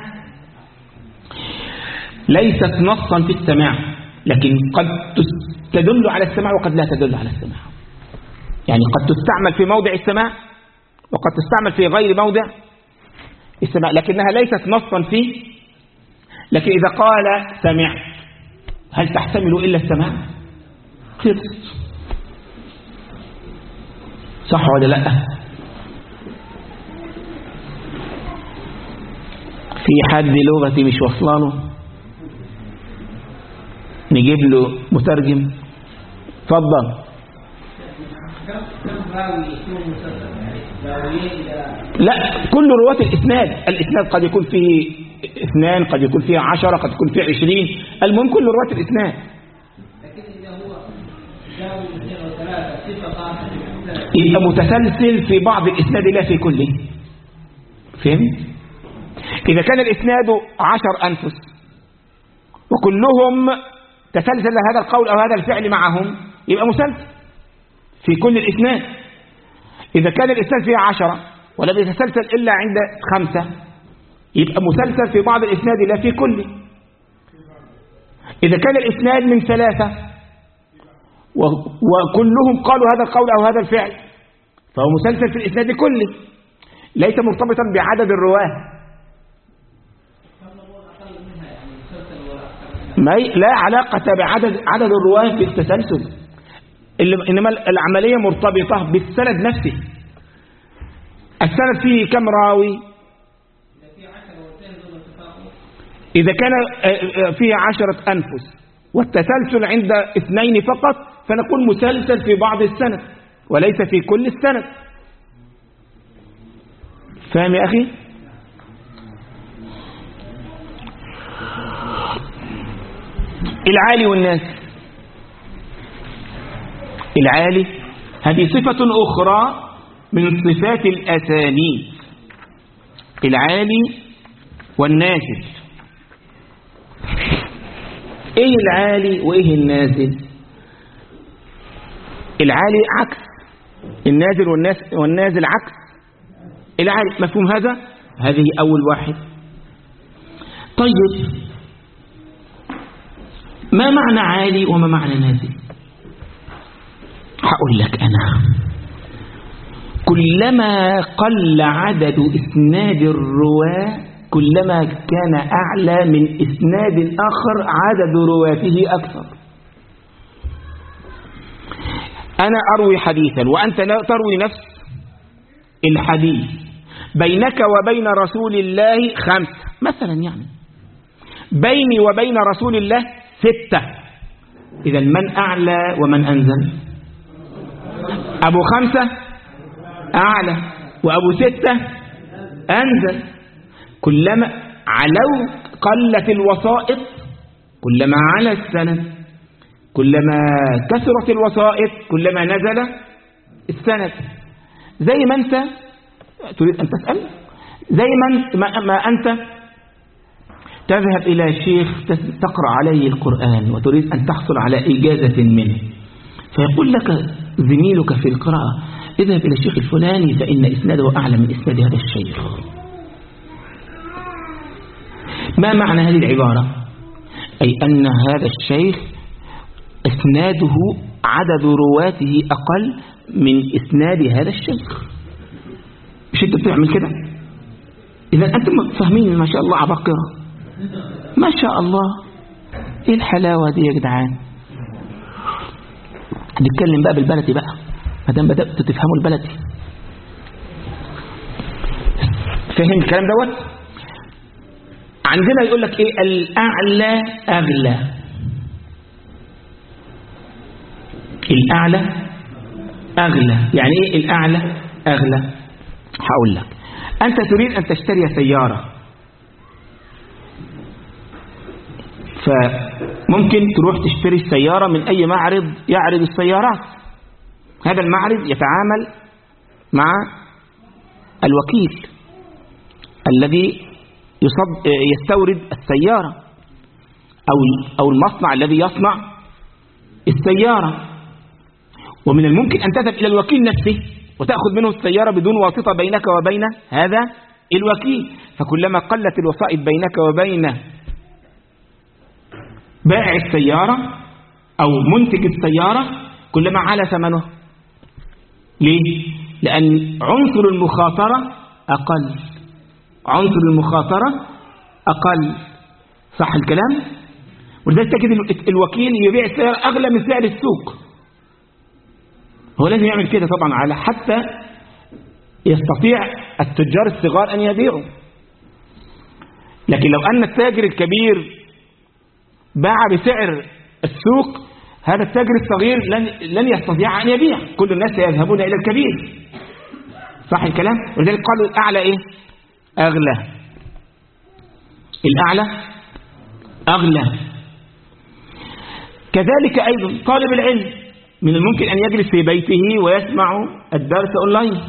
ليست نصا في السماع، لكن قد تدل على السماع وقد لا تدل على السماع. يعني قد تستعمل في موضع السماع وقد تستعمل في غير موضع السماع، لكنها ليست نصا فيه. لكن إذا قال سمعت هل تحتمل إلا السماع؟ خلص. صح ولا لا؟ في حد لغتي مش واصلاله نجيب له مترجم؟ اتفضل. لا، كل رواة الإسناد قد يكون فيه 2، قد يكون فيه 10، قد يكون فيه 20، المهم كل رواة الإسناد. لكن إذا هو جاءوا 2 و3 صفة يبقى متسلسل في بعض الإسناد لا في كله. فهمت؟ إذا كان الإسناد 10 أنفس وكلهم تسلسل هذا القول أو هذا الفعل معهم يبقى مسلسل في كل الإسناد. إذا كان الإسناد فيه 10 ولم يتسلسل إلا عند 5 يبقى مسلسل في بعض الإسناد لا في كله. إذا كان الإسناد من 3 وكلهم قالوا هذا القول أو هذا الفعل فهو مسلسل في الإسناد كله، ليس مرتبطا بعدد الرواه. لا علاقة بعدد الرواه في التسلسل، إنما العملية مرتبطة بالسند نفسه. السند فيه كم راوي؟ إذا كان فيه 10 أنفس والتسلسل عند 2 فقط فنقول مسلسل في بعض السند وليس في كل السند. فاهم يا أخي؟ العالي والناس. العالي هذه صفة أخرى من صفات الأسانيد. العالي والنازل. ايه العالي وايه النازل؟ العالي عكس النازل والنازل عكس العالي. مفهوم هذا؟ هذه أول واحد. طيب ما معنى عالي وما معنى نازل؟ هقول لك أنا كلما قل عدد إسناد الرواة كلما كان أعلى من إسناد آخر عدد رواته أكثر. أنا أروي حديثا وأنت تروي نفس الحديث، بينك وبين رسول الله 5 مثلا، يعني بيني وبين رسول الله 6. إذا من أعلى ومن أنزل؟ أبو 5 أعلى وأبو 6 أنزل. كلما علو قلت الوسائط كلما على السند، كلما كثرت الوسائط كلما نزل السند. زي ما أنت تريد أن تسأل، زي ما أنت تذهب إلى الشيخ تقرأ عليه القرآن وتريد أن تحصل على إجازة منه، فيقول لك زميلك في القراءة اذهب إلى الشيخ الفلاني فإن إسناده أعلى من إسناد هذا الشيخ. ما معنى هذه العبارة؟ أي أن هذا الشيخ إسناده عدد رواته أقل من إسناد هذا الشيخ. مش أنت بتعمل كده؟ إذا أنتم فاهمين ما شاء الله عباقرة، ما شاء الله. إيه الحلاوة دي يا جدعان؟ نتكلم بقى بالبلدي بقى ما دام بدأت تفهموا البلدي. فاهم الكلام دوت؟ عندنا يقول لك ايه؟ الأعلى أغلى. الأعلى أغلى يعني ايه الأعلى أغلى؟ هقول لك. أنت تريد أن تشتري سيارة، فممكن تروح تشتري السيارة من أي معرض يعرض السيارات. هذا المعرض يتعامل مع الوكيل الذي يستورد السيارة أو المصنع الذي يصنع السيارة. ومن الممكن أن تذهب إلى الوكيل نفسه وتأخذ منه السيارة بدون واسطة بينك وبين هذا الوكيل. فكلما قلت الوسائط بينك وبين بائع السيارة أو منتج السيارة كلما علا ثمنه. ليه؟ لأن عنصر المخاطرة أقل. عنصر المخاطرة أقل. صح الكلام؟ ولذلك تجد الوكيل يبيع السيارة أغلى من سعر السوق. هو لازم يعمل كده طبعا على حتى يستطيع التجار الصغار أن يبيعوا. لكن لو أن التاجر الكبير باع بسعر السوق هذا التاجر الصغير لن يستطيع أن يبيع. كل الناس يذهبون إلى الكبير. صح الكلام؟ ولذلك قالوا الأعلى إيه؟ أغلى. الأعلى أغلى. كذلك أيضا طالب العلم من الممكن أن يجلس في بيته ويسمع الدرس أونلاين.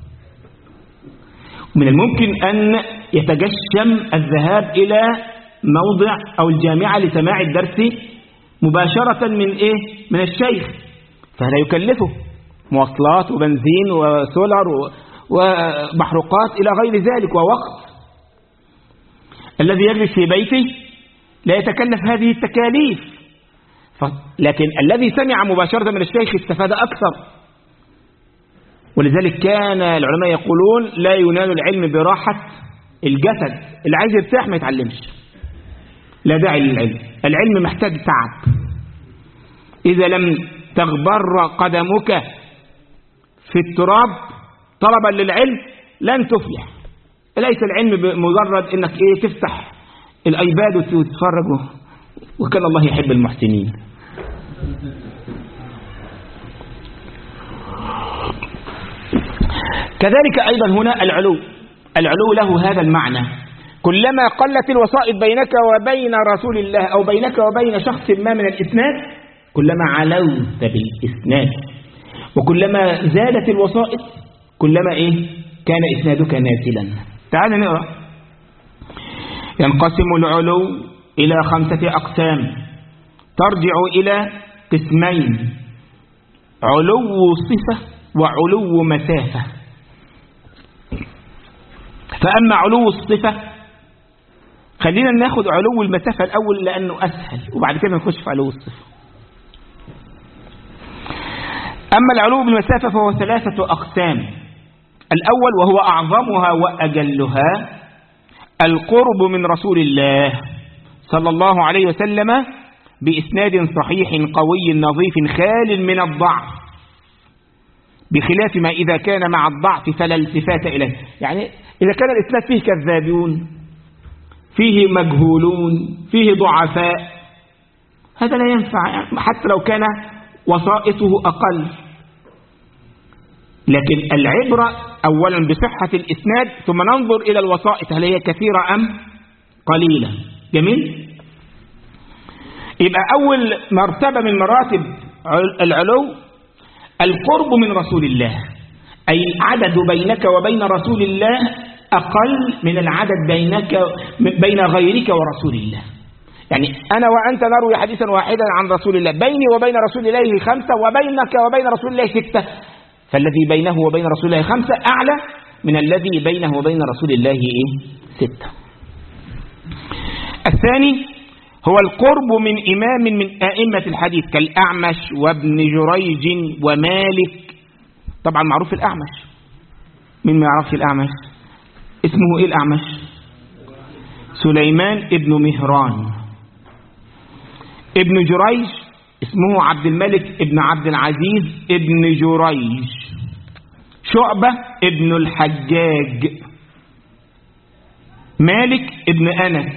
من الممكن أن يتجشم الذهاب إلى موضع أو الجامعة لسماع الدرس مباشرة من إيه؟ من الشيخ. فهذا يكلفه مواصلات وبنزين وسولر ومحروقات إلى غير ذلك ووقت. الذي يجلس في بيته لا يتكلف هذه التكاليف، لكن الذي سمع مباشرة من الشيخ استفاد أكثر. ولذلك كان العلماء يقولون لا ينال العلم براحة الجسد. اللي عايز يرتاح ما يتعلمش، لا داعي للعلم. العلم محتاج تعب. إذا لم تغبر قدمك في التراب طلبا للعلم لن تفلح. ليس العلم بمجرد انك تفتح الايباد وتتفرج، وكان الله يحب المحسنين. كذلك ايضا هنا العلو له هذا المعنى. كلما قلت الوسائط بينك وبين رسول الله أو بينك وبين شخص ما من الإسناد كلما علوت بالإسناد، وكلما زادت الوسائط كلما كان إسنادك نازلا. تعال نقرأ. ينقسم العلو إلى 5 أقسام ترجع إلى قسمين: علو صفة وعلو مسافة. فأما علو الصفة، خلينا ناخد علو المسافة الأول لأنه أسهل، وبعد كده نخش في علو الصفة. أما العلو بالمسافة فهو 3 أقسام. الأول وهو أعظمها وأجلها القرب من رسول الله صلى الله عليه وسلم بإسناد صحيح قوي نظيف خال من الضعف، بخلاف ما إذا كان مع الضعف فلا التفات إليه. يعني إذا كان الإسناد فيه كذابون، فيه مجهولون، فيه ضعفاء، هذا لا ينفع حتى لو كان وسائطه أقل. لكن العبرة أولا بصحة الإسناد، ثم ننظر إلى الوسائط هل هي كثيرة أم قليلة. جميل؟ يبقى أول مرتبة من مراتب العلو القرب من رسول الله، أي العدد بينك وبين رسول الله أقل من العدد بين غيرك ورسول الله. يعني أنا وأنت نروي حديثا واحدا عن رسول الله، بيني وبين رسول الله 5 وبينك وبين رسول الله 6، فالذي بينه وبين رسول الله 5 أعلى من الذي بينه وبين رسول الله 6. الثاني هو القرب من إمام من أئمة الحديث كالأعمش وابن جريج ومالك. طبعا معروف الأعمش، مين ما يعرفش الأعمش؟ اسمه إيه الأعمش؟ سليمان ابن مهران. ابن جريج اسمه عبد الملك ابن عبد العزيز ابن جريج. شعبة ابن الحجاج. مالك ابن أنس.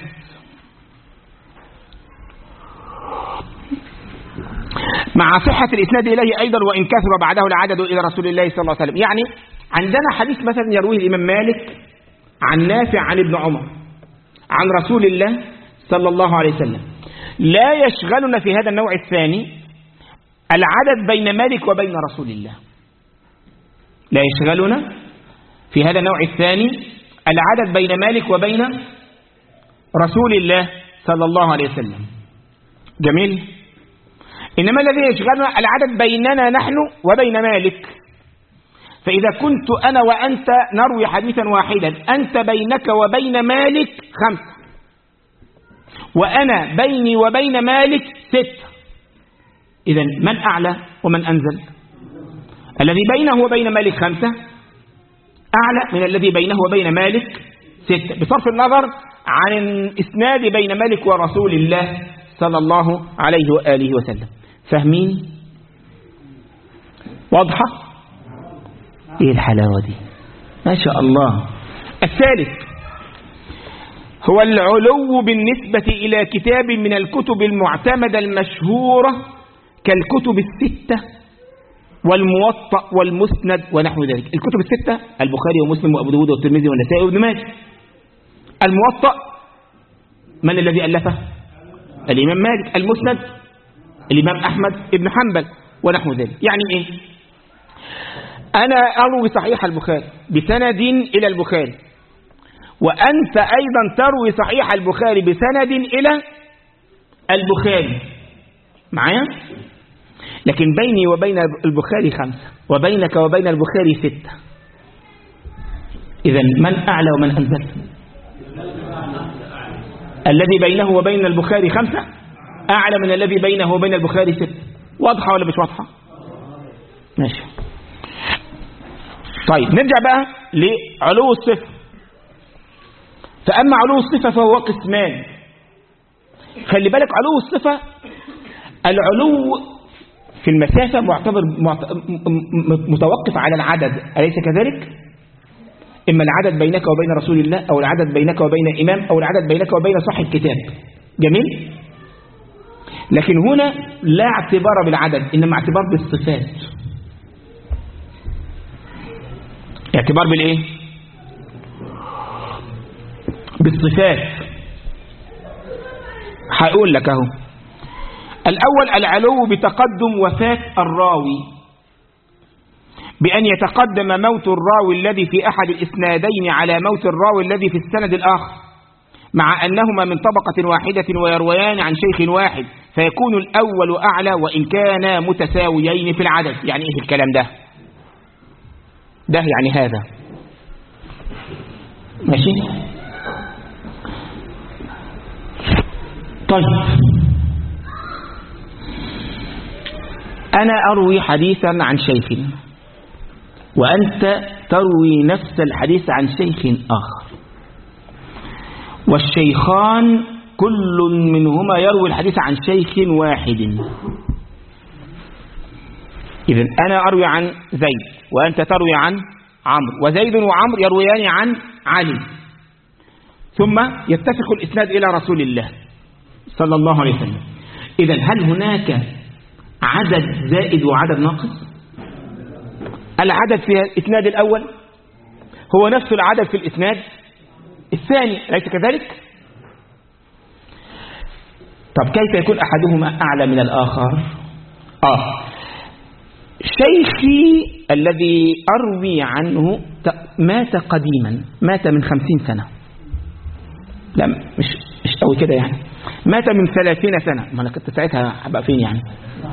مع صحة الإسناد إليه أيضا وإن كثر بعده العدد إلى رسول الله صلى الله عليه وسلم. يعني عندنا حديث مثلا يرويه الإمام مالك عن نافع عن ابن عمر عن رسول الله صلى الله عليه وسلم، لا يشغلنا في هذا النوع الثاني العدد بين مالك وبين رسول الله. لا يشغلنا في هذا النوع الثاني العدد بين مالك وبين رسول الله صلى الله عليه وسلم. جميل؟ إنما الذي يشغلنا العدد بيننا نحن وبين مالك. فإذا كنت أنا وأنت نروي حديثا واحدا، أنت بينك وبين مالك 5 وأنا بيني وبين مالك 6، إذن من أعلى ومن أنزل؟ الذي بينه وبين مالك 5 أعلى من الذي بينه وبين مالك 6، بصرف النظر عن الإسناد بين مالك ورسول الله صلى الله عليه وآله وسلم. فاهمين؟ واضحة؟ ايه الحلاوة دي؟ ما شاء الله. الثالث هو العلو بالنسبة إلى كتاب من الكتب المعتمدة المشهورة كالكتب 6 والموطأ والمسند ونحو ذلك. الكتب 6 البخاري ومسلم وأبو داود والترمذي والنسائي وابن ماجه. الموطأ من الذي ألفه؟ الإمام مالك. المسند الإمام أحمد بن حنبل ونحو ذلك. يعني إيه؟ أنا أروي صحيح البخاري بسند إلى البخاري، وأنت أيضا تروي صحيح البخاري بسند إلى البخاري معايا؟ لكن بيني وبين البخاري 5 وبينك وبين البخاري 6. إذن من أعلى ومن أنزل؟ الذي بينه وبين البخاري 5 أعلى من الذي بينه وبين البخاري 6. واضحة ولا مش واضحة؟ ماشي. طيب نرجع بقى لعلو الصفة. فأما علو الصفة فهو قسمان. خلي بالك علو الصفة العلو في المسافة معتبر متوقف على العدد، أليس كذلك؟ إما العدد بينك وبين رسول الله، أو العدد بينك وبين إمام، أو العدد بينك وبين صاحب كتاب. جميل؟ لكن هنا لا اعتبار بالعدد، إنما اعتبار بالصفات. اعتبار بالإيه؟ بالصفات. هقول لك اهو. الأول العلو بتقدم وفاة الراوي، بأن يتقدم موت الراوي الذي في أحد الإسنادين على موت الراوي الذي في السند الآخر، مع أنهما من طبقة واحدة ويرويان عن شيخ واحد، فيكون الأول أعلى وإن كانا متساويين في العدد. يعني إيه الكلام ده؟ يعني هذا ماشي؟ طيب، أنا أروي حديثا عن شيخ، وأنت تروي نفس الحديث عن شيخ آخر، والشيخان كل منهما يروي الحديث عن شيخ واحد. إذن أنا أروي عن زيد، وأنت تروي عن عمرو، وزيد وعمرو يرويان عن علي، ثم يتفق الإسناد إلى رسول الله صلى الله عليه وسلم. إذن هل هناك عدد زائد وعدد ناقص؟ العدد في الإسناد الأول هو نفس العدد في الإسناد الثاني، ليس كذلك؟ طب كيف يكون أحدهما أعلى من الآخر؟ شيخي الذي أروي عنه مات قديما، مات من 50 سنة، لا مش قوي كده يعني، مات من 30 سنة. ما أنا كنت ساعتها هبقى فين يعني؟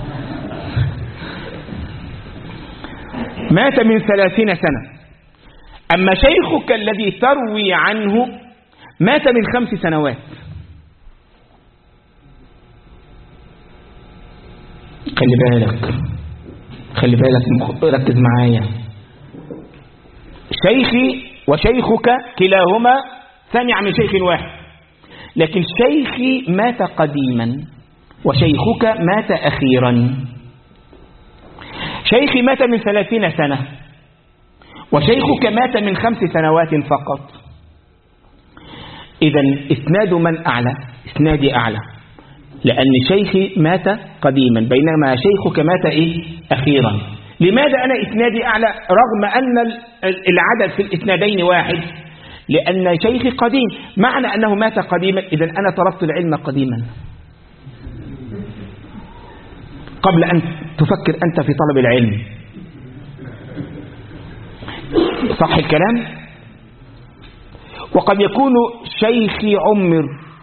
مات من 30 سنة. أما شيخك الذي تروي عنه مات من 5 سنوات. خلي بالك ركز معايا. شيخي وشيخك كلاهما سمع من شيخ واحد، لكن شيخي مات قديما وشيخك مات أخيرا. شيخي مات من 30 سنة وشيخك مات من 5 سنوات فقط. إذن إسناد من أعلى؟ إسنادي أعلى، لأن شيخي مات قديما بينما شيخك مات أخيرا. لماذا أنا إسنادي أعلى رغم أن العدد في الإسنادين واحد؟ لأن شيخي قديم، معنى أنه مات قديما إذن أنا طلبت العلم قديما قبل أن تفكر أنت في طلب العلم. صح الكلام؟ وقد يكون شيخي عمر،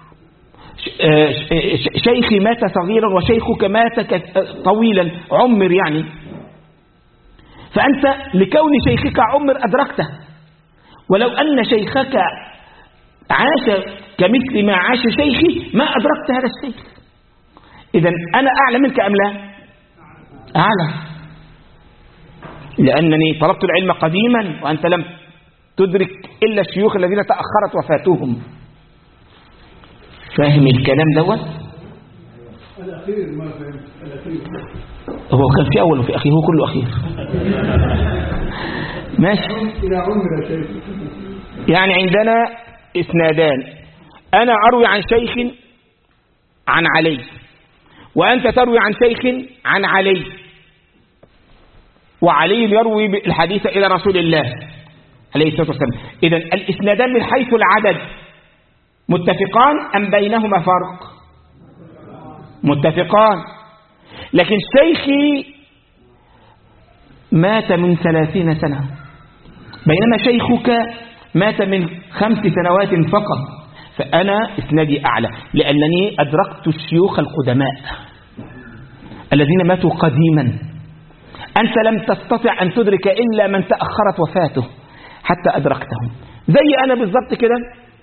شيخي مات صغيرا وشيخك مات طويلا عمر يعني، فأنت لكون شيخك عمر أدركته، ولو أن شيخك عاش كمثل ما عاش شيخي ما أدركت هذا الشيخ. إذن أنا أعلى منك أم لا؟ أعلى، لأنني طلبت العلم قديما وأنت لم تدرك إلا الشيوخ الذين تأخرت وفاتهم. فاهم الكلام دوت؟ الأخير ما فهمت. الأخير هو كان في أول وفي أخير، هو كله أخير. ماشي. إلى عمر شيخ. يعني عندنا إسنادان، أنا أروي عن شيخ عن علي، وأنت تروي عن شيخ عن علي، وعلي يروي الحديث إلى رسول الله عليه الصلاة والسلام. إذن الإسنادان من حيث العدد متفقان أم بينهما فرق؟ متفقان. لكن شيخي مات من 30 سنة بينما شيخك مات من 5 سنوات فقط، فأنا إسنادي أعلى لأنني أدركت الشيوخ القدماء الذين ماتوا قديما. أنت لم تستطع أن تدرك إلا من تأخرت وفاته حتى أدركتهم، زي أنا بالضبط كده.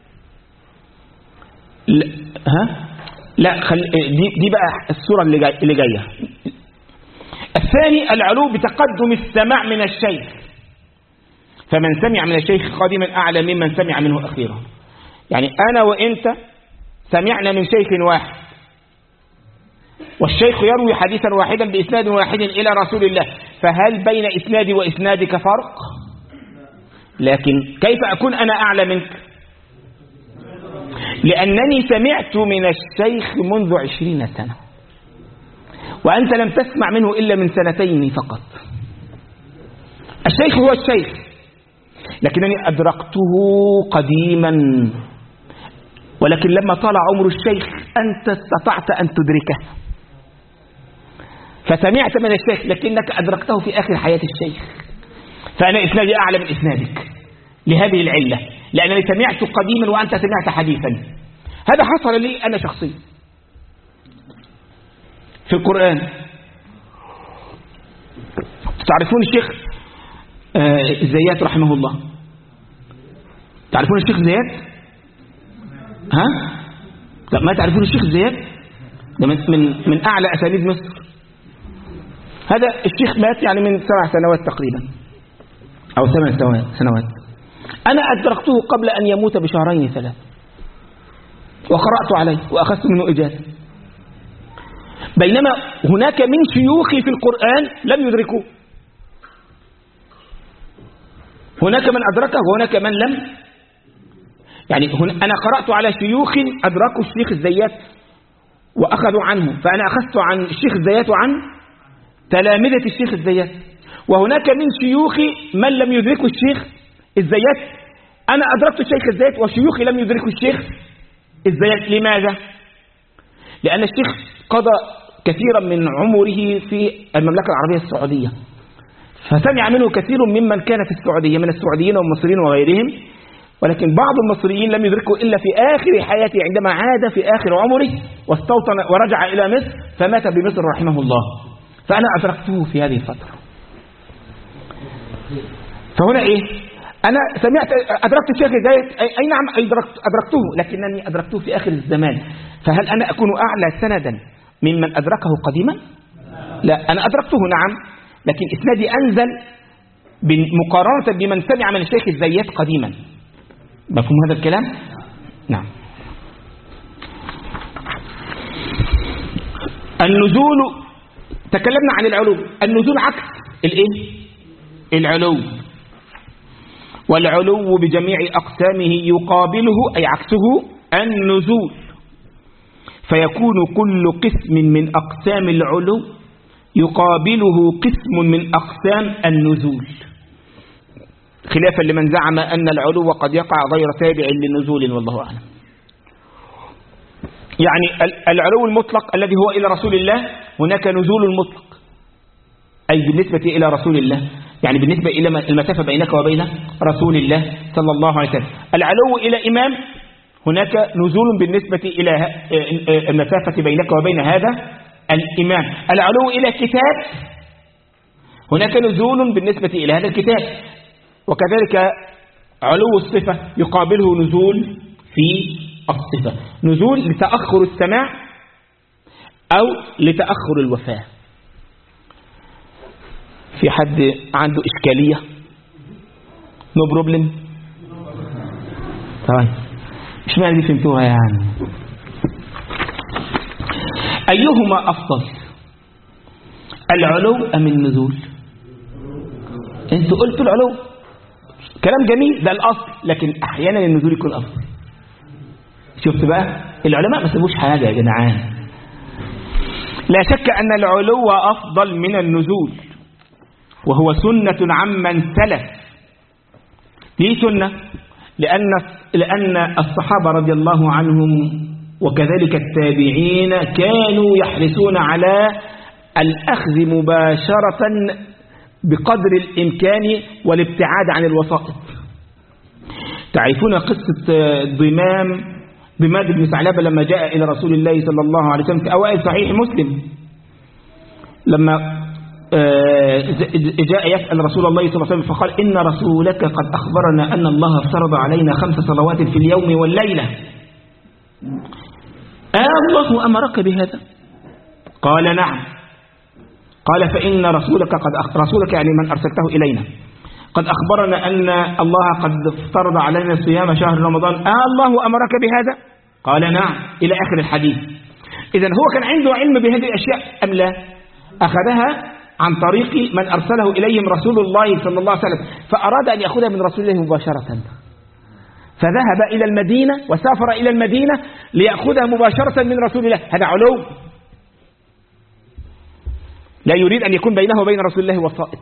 لا دي بقى الصورة اللي جاية. الثاني العلو بتقدم السماع من الشيخ، فمن سمع من الشيخ قديما أعلى ممن سمع منه أخيرا. يعني أنا وإنت سمعنا من شيخ واحد، والشيخ يروي حديثا واحدا بإسناد واحد إلى رسول الله، فهل بين إسنادي وإسنادك فرق؟ لكن كيف أكون أنا أعلى منك؟ لأنني سمعت من الشيخ منذ 20 سنة، وأنت لم تسمع منه إلا من 2 فقط. الشيخ هو الشيخ، لكنني أدركته قديما، ولكن لما طال عمر الشيخ أنت استطعت أن تدركه، فسمعت من الشيخ لكنك أدركته في آخر حياة الشيخ. فأنا إسنادي أعلى من إسنادك لهذه العلة، لأنني سمعت قديما وأنت سمعت حديثا. هذا حصل لي أنا شخصيا في القرآن. تعرفون الشيخ الزيات رحمه الله؟ تعرفون الشيخ الزيات؟ ها؟ ما تعرفون الشيخ الزيات؟ ده من أعلى أسانيد مصر. هذا الشيخ مات يعني من 7 سنوات تقريبا أو 8 سنوات. أنا أدركته قبل أن يموت ب2 3 وقرأت عليه وأخذت منه إجازة، بينما هناك من شيوخي في القرآن لم يدركوه. هناك من أدركه وهناك من لم. يعني أنا قرأت على شيوخ أدركوا الشيخ الزيات وأخذوا عنه، فأنا أخذت عن الشيخ الزيات وعن تلامذة الشيخ الزيات. وهناك من شيوخي من لم يدركوا الشيخ الزيات، أنا أدركت الشيخ الزيات وشيوخي لم يدركوا الشيخ الزيات. لماذا؟ لأن الشيخ قضى كثيرا من عمره في المملكة العربية السعودية، فسمع منه كثير ممن كان في السعودية من السعوديين والمصريين وغيرهم، ولكن بعض المصريين لم يدركوا إلا في آخر حياته عندما عاد في آخر عمره واستوطن ورجع إلى مصر فمات بمصر رحمه الله. فأنا أدركته في هذه الفترة. فهنا إيه؟ أنا أدركت الشيخ الزيات، أي نعم أدركته، لكنني أدركته في آخر الزمان. فهل أنا أكون أعلى سندا ممن أدركه قديما؟ لا، أنا أدركته نعم، لكن إسنادي أنزل مقارنة بمن سمع من الشيخ الزيات قديما. مفهوم هذا الكلام؟ نعم. النزول، تكلمنا عن العلو. النزول عكس الإيه؟ العلو. والعلو بجميع أقسامه يقابله أي عكسه النزول، فيكون كل قسم من أقسام العلو يقابله قسم من أقسام النزول، خلافا لمن زعم أن العلو قد يقع غير تابع للنزول، والله أعلم. يعني العلو المطلق الذي هو إلى رسول الله، هناك نزول المطلق أي بالنسبة إلى رسول الله، يعني بالنسبة إلى المسافة بينك وبين رسول الله صلى الله عليه وسلم. العلو إلى إمام، هناك نزول بالنسبة إلى المسافة بينك وبين هذا الإمام. العلو إلى كتاب، هناك نزول بالنسبة إلى هذا الكتاب. وكذلك علو الصفة يقابله نزول في الصفة، نزول لتأخر السماع أو لتأخر الوفاة. في حد عنده إشكالية؟ نو بروبلم. طيب مش معنى دي فهمتوها يعني. أيهما أفضل، العلو أم النزول؟ انتوا قلتوا العلو، كلام جميل، ده الأصل، لكن أحيانا النزول يكون أفضل. شفت بقى العلماء ما سابوش حاجة يا جدعان. لا شك أن العلو أفضل من النزول، وهو سنة عمن سلف. ليه سنة؟ لأن الصحابة رضي الله عنهم وكذلك التابعين كانوا يحرصون على الأخذ مباشرة بقدر الإمكان والابتعاد عن الوسائط. تعرفون قصة ضماد بن ثعلبة لما جاء إلى رسول الله صلى الله عليه وسلم في أوائل صحيح مسلم، لما جاء يسأل رسول الله صلى الله عليه وسلم فقال: إن رسولك قد أخبرنا أن الله افترض علينا 5 صلوات في اليوم والليلة، الله أمرك بهذا؟ قال: نعم. قال: فإن رسولك يعني من أرسلته إلينا قد أخبرنا أن الله قد افترض علينا صيام شهر رمضان، الله أمرك بهذا؟ قال: نعم، إلى آخر الحديث. إذن هو كان عنده علم بهذه الأشياء أم لا؟ أخذها عن طريق من أرسله إليهم رسول الله صلى الله عليه وسلم، فأراد أن يأخذها من رسول الله مباشرة، فذهب إلى المدينة وسافر إلى المدينة ليأخذها مباشرة من رسول الله. هذا علو، لا يريد أن يكون بينه وبين رسول الله وسائط.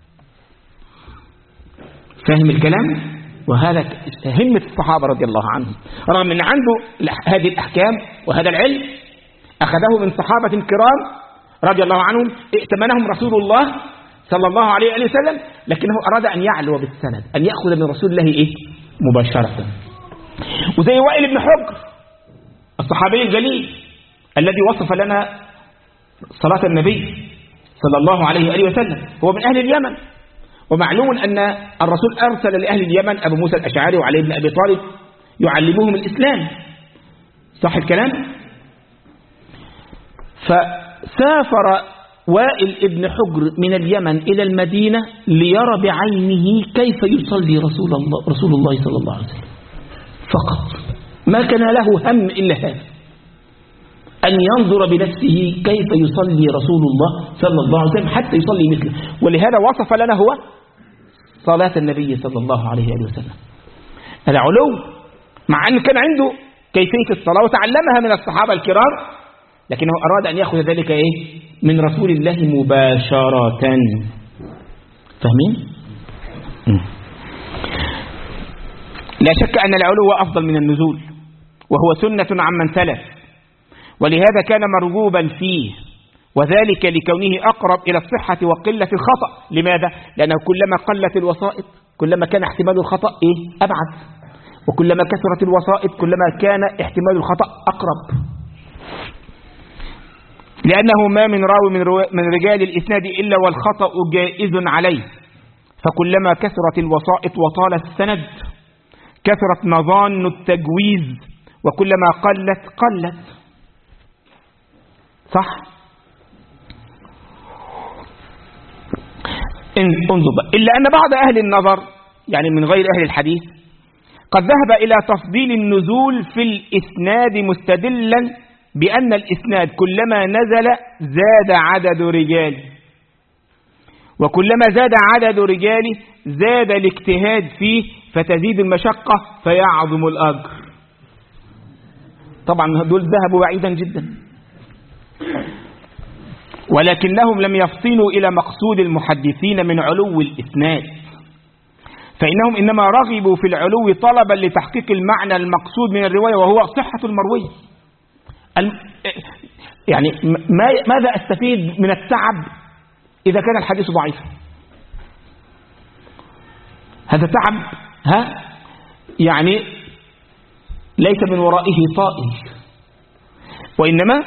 فاهم الكلام؟ وهذا همة الصحابة رضي الله عنهم، رغم أن عنده هذه الأحكام وهذا العلم أخذه من صحابة كرام رضي الله عنهم ائتمنهم رسول الله صلى الله عليه وسلم، لكنه أراد أن يعلو بالسند، أن يأخذ من رسول الله مباشرة. وزي وائل بن حجر الصحابي الجليل الذي وصف لنا صلاة النبي صلى الله عليه وسلم، هو من أهل اليمن، ومعلوم أن الرسول أرسل لأهل اليمن أبو موسى الأشعري وعلي بن أبي طالب يعلموهم الإسلام، صح الكلام؟ فسافر وائل ابن حجر من اليمن إلى المدينة ليرى بعينه كيف يصلي رسول الله صلى الله عليه وسلم فقط، ما كان له هم إلا هذا، أن ينظر بنفسه كيف يصلي رسول الله صلى الله عليه وسلم حتى يصلي مثله. ولهذا وصف لنا هو صلاة النبي صلى الله عليه وسلم. هذا علو، مع أن كان عنده كيفية الصلاة وتعلمها من الصحابة الكرام، لكنه أراد أن يأخذ ذلك من رسول الله مباشرة. فاهمين؟ لا شك أن العلو أفضل من النزول، وهو سنة عمن سلف، ولهذا كان مرغوبا فيه، وذلك لكونه أقرب إلى الصحة وقلة الخطأ. لماذا؟ لأنه كلما قلت الوسائط كلما كان احتمال الخطأ أبعد، وكلما كثرت الوسائط كلما كان احتمال الخطأ أقرب، لأنه ما من راوي من رجال الإسناد إلا والخطأ جائز عليه، فكلما كثرت الوسائط وطال السند كثرت مظان التجويز، وكلما قلت صح؟ انظر، إلا أن بعض أهل النظر يعني من غير أهل الحديث قد ذهب إلى تفضيل النزول في الإسناد مستدلا بأن الإسناد كلما نزل زاد عدد رجاله، وكلما زاد عدد رجاله زاد الاجتهاد فيه فتزيد المشقة فيعظم الأجر. طبعا دول ذهبوا بعيدا جدا، ولكنهم لم يفصلوا إلى مقصود المحدثين من علو الإسناد، فإنهم إنما رغبوا في العلو طلبا لتحقيق المعنى المقصود من الرواية، وهو صحة المروي. يعني ماذا أستفيد من التعب إذا كان الحديث ضعيفا؟ هذا تعب يعني ليس من ورائه طائل، وإنما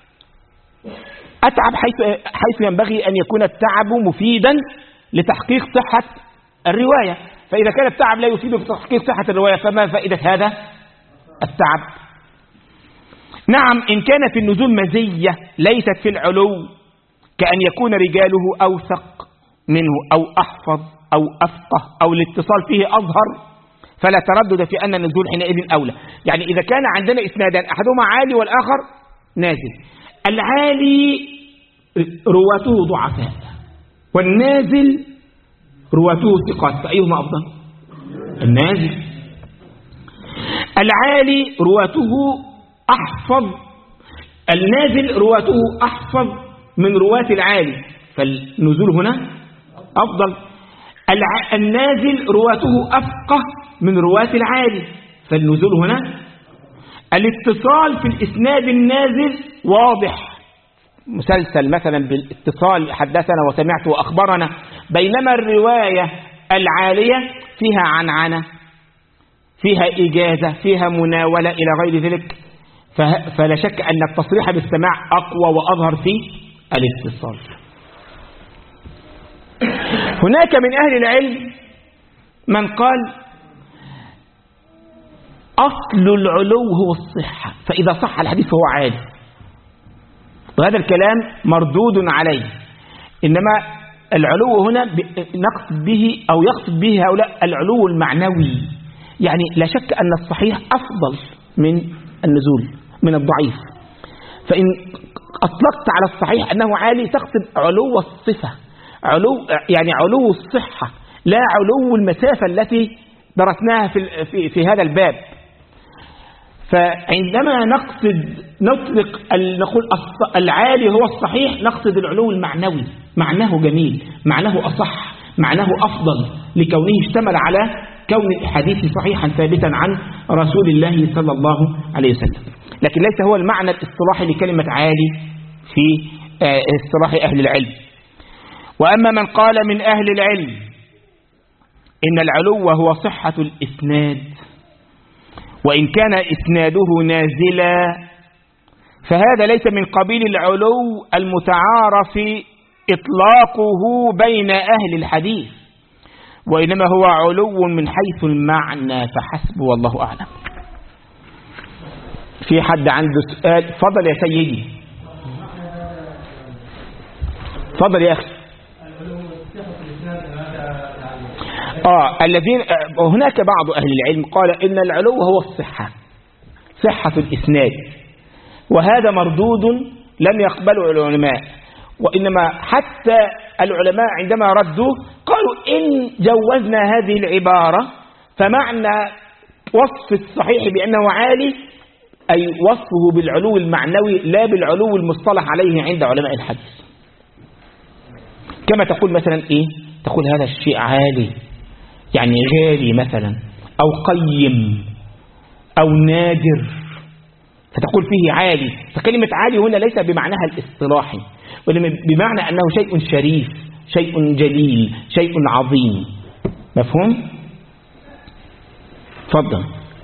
أتعب حيث ينبغي أن يكون التعب مفيدا لتحقيق صحة الرواية. فإذا كان التعب لا يفيد في تحقيق صحة الرواية فما فائدة هذا التعب؟ نعم، إن كان في النزول مزية ليست في العلو، كأن يكون رجاله أوثق منه أو أحفظ أو أفقه أو الاتصال فيه أظهر، فلا تردد في أن النزول حينئذ أولى. يعني إذا كان عندنا إسنادان أحدهما عالي والآخر نازل، العالي رواته ضعفاء والنازل رواته ثقات، فأيهما أفضل؟ النازل. العالي رواته أحفظ، النازل رواته أحفظ من رواة العالي، فالنزول هنا أفضل. النازل رواته أفقه من رواة العالي، فالنزول هنا. الاتصال في الإسناد النازل واضح، مسلسل مثلا بالاتصال حدثنا وسمعت وأخبرنا، بينما الرواية العالية فيها عنعنة، فيها إجازة، فيها مناولة إلى غير ذلك، فلا شك أن التصريح بالسماع أقوى وأظهر في الاتصال. هناك من أهل العلم من قال أصل العلو هو الصحة، فإذا صح الحديث فهو عالي، وهذا الكلام مردود عليه. إنما العلو هنا نقصد به أو يقصد به هؤلاء العلو المعنوي، يعني لا شك أن الصحيح أفضل من النزول من الضعيف. فإن أطلقت على الصحيح أنه عالي تقصد علو الصفة، يعني علو الصحة لا علو المسافة التي درسناها في هذا الباب. فعندما نطلق نقول العالي هو الصحيح، نقصد العلو المعنوي، معناه جميل، معناه أصح، معناه أفضل، لكونه اشتمل على كون الحديث صحيحا ثابتا عن رسول الله صلى الله عليه وسلم. لكن ليس هو المعنى الاصطلاحي لكلمة عالي في اصطلاح أهل العلم. وأما من قال من أهل العلم إن العلو هو صحة الإسناد وإن كان إسناده نازلا، فهذا ليس من قبيل العلو المتعارف إطلاقه بين أهل الحديث، وإنما هو علو من حيث المعنى فحسب، والله أعلم. في حد عنده سؤال؟ فضل يا سيدي، فضل يا أخي. الذين هناك بعض أهل العلم قال إن العلو هو الصحة، صحة الإسناد، وهذا مردود لم يقبله العلماء، وإنما حتى العلماء عندما ردوا قالوا إن جوزنا هذه العبارة فمعنى وصف الصحيح بأنه عالي أي وصفه بالعلو المعنوي لا بالعلو المصطلح عليه عند علماء الحديث. كما تقول مثلا تقول هذا الشيء عالي، يعني غالي مثلا، أو قيم، أو نادر، فتقول فيه عالي. فكلمة عالي هنا ليس بمعناها الاصطلاحي، وإنما بمعنى أنه شيء شريف، شيء جليل، شيء عظيم. مفهوم؟ تفضل.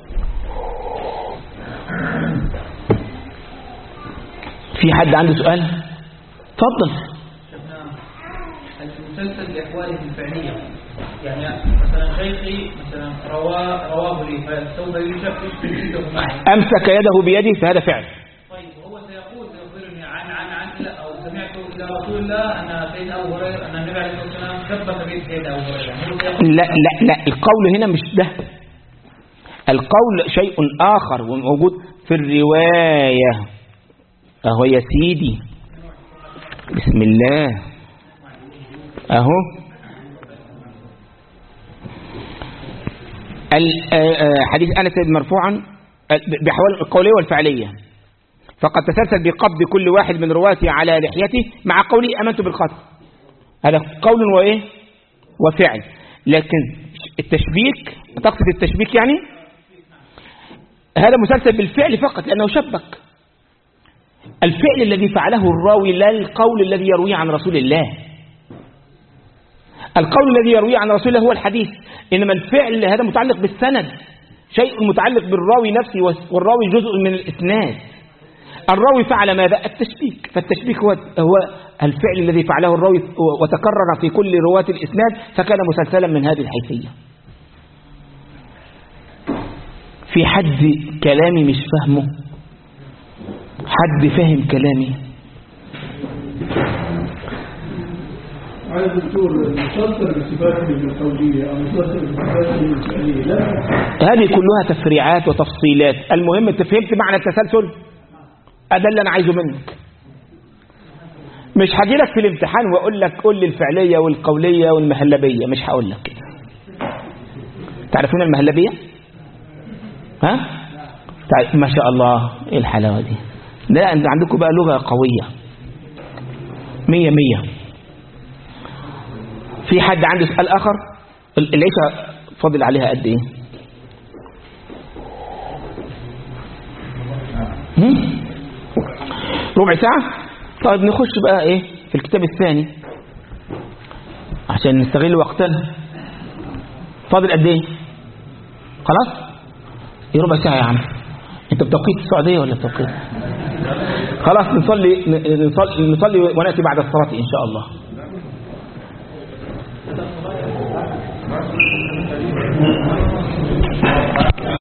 في حد عنده سؤال؟ تفضل. المسلسل بأحواله الفعلية، يعني مثلا شيخي مثلا رواه لي فسوف يشبه معي، أمسك يده بيده فهذا فعل. طيب وهو سيخبرني عن لا أو سمعت إلى رسول الله أن سيد أبو هريرة أن النبي عليه الصلاة والسلام شبك بيد سيد أبو هريرة. لا القول هنا مش ده، القول شيء آخر وموجود في الرواية. أهو يا سيدي، بسم الله، أهو حديث أنس مرفوعا بأحوال القولية والفعلية، فقد تسلسل بقبض كل واحد من رواته على لحيته مع قوله أمنت بالخاتم. هذا قول وفعل. لكن التشبيك، تقصد التشبيك يعني هذا مسلسل بالفعل فقط لأنه شبك. الفعل الذي فعله الراوي لا القول الذي يرويه عن رسول الله. القول الذي يرويه عن رسول الله هو الحديث، إنما الفعل هذا متعلق بالسند، شيء متعلق بالراوي نفسه، والراوي جزء من الإسناد. الراوي فعل ماذا؟ التشبيك. فالتشبيك هو الفعل الذي فعله الراوي وتكرر في كل رواة الإسناد فكان مسلسلا من هذه الحيثية. في حد كلامي مش فهمه؟ حد فهم كلامي؟ على الدكتور مسلسل بصفاته القولية أو مسلسل بصفاته الفعلية، لا هذه كلها تفريعات وتفصيلات. المهم انت فهمت معنى التسلسل؟ هذا اللي انا عايزه منك. مش هاجي لك في الامتحان واقول لك قول لي الفعلية والقولية والمهلبية، مش هقول لك كده. تعرفون المهلبية؟ ها؟ ما شاء الله، ايه الحلاوة دي؟ لا انت عندكم بقى لغة قوية 100. في حد عنده سؤال آخر؟ العيشة فاضل عليها قد ايه؟ ربع ساعة؟ طيب نخش بقى في الكتاب الثاني عشان نستغل وقتنا. فاضل قد ايه؟ خلاص؟ ربع ساعة يا عم. انت بتوقيت السعودية ولا بتوقيت؟ خلاص نصلي ونأتي بعد الصلاة إن شاء الله.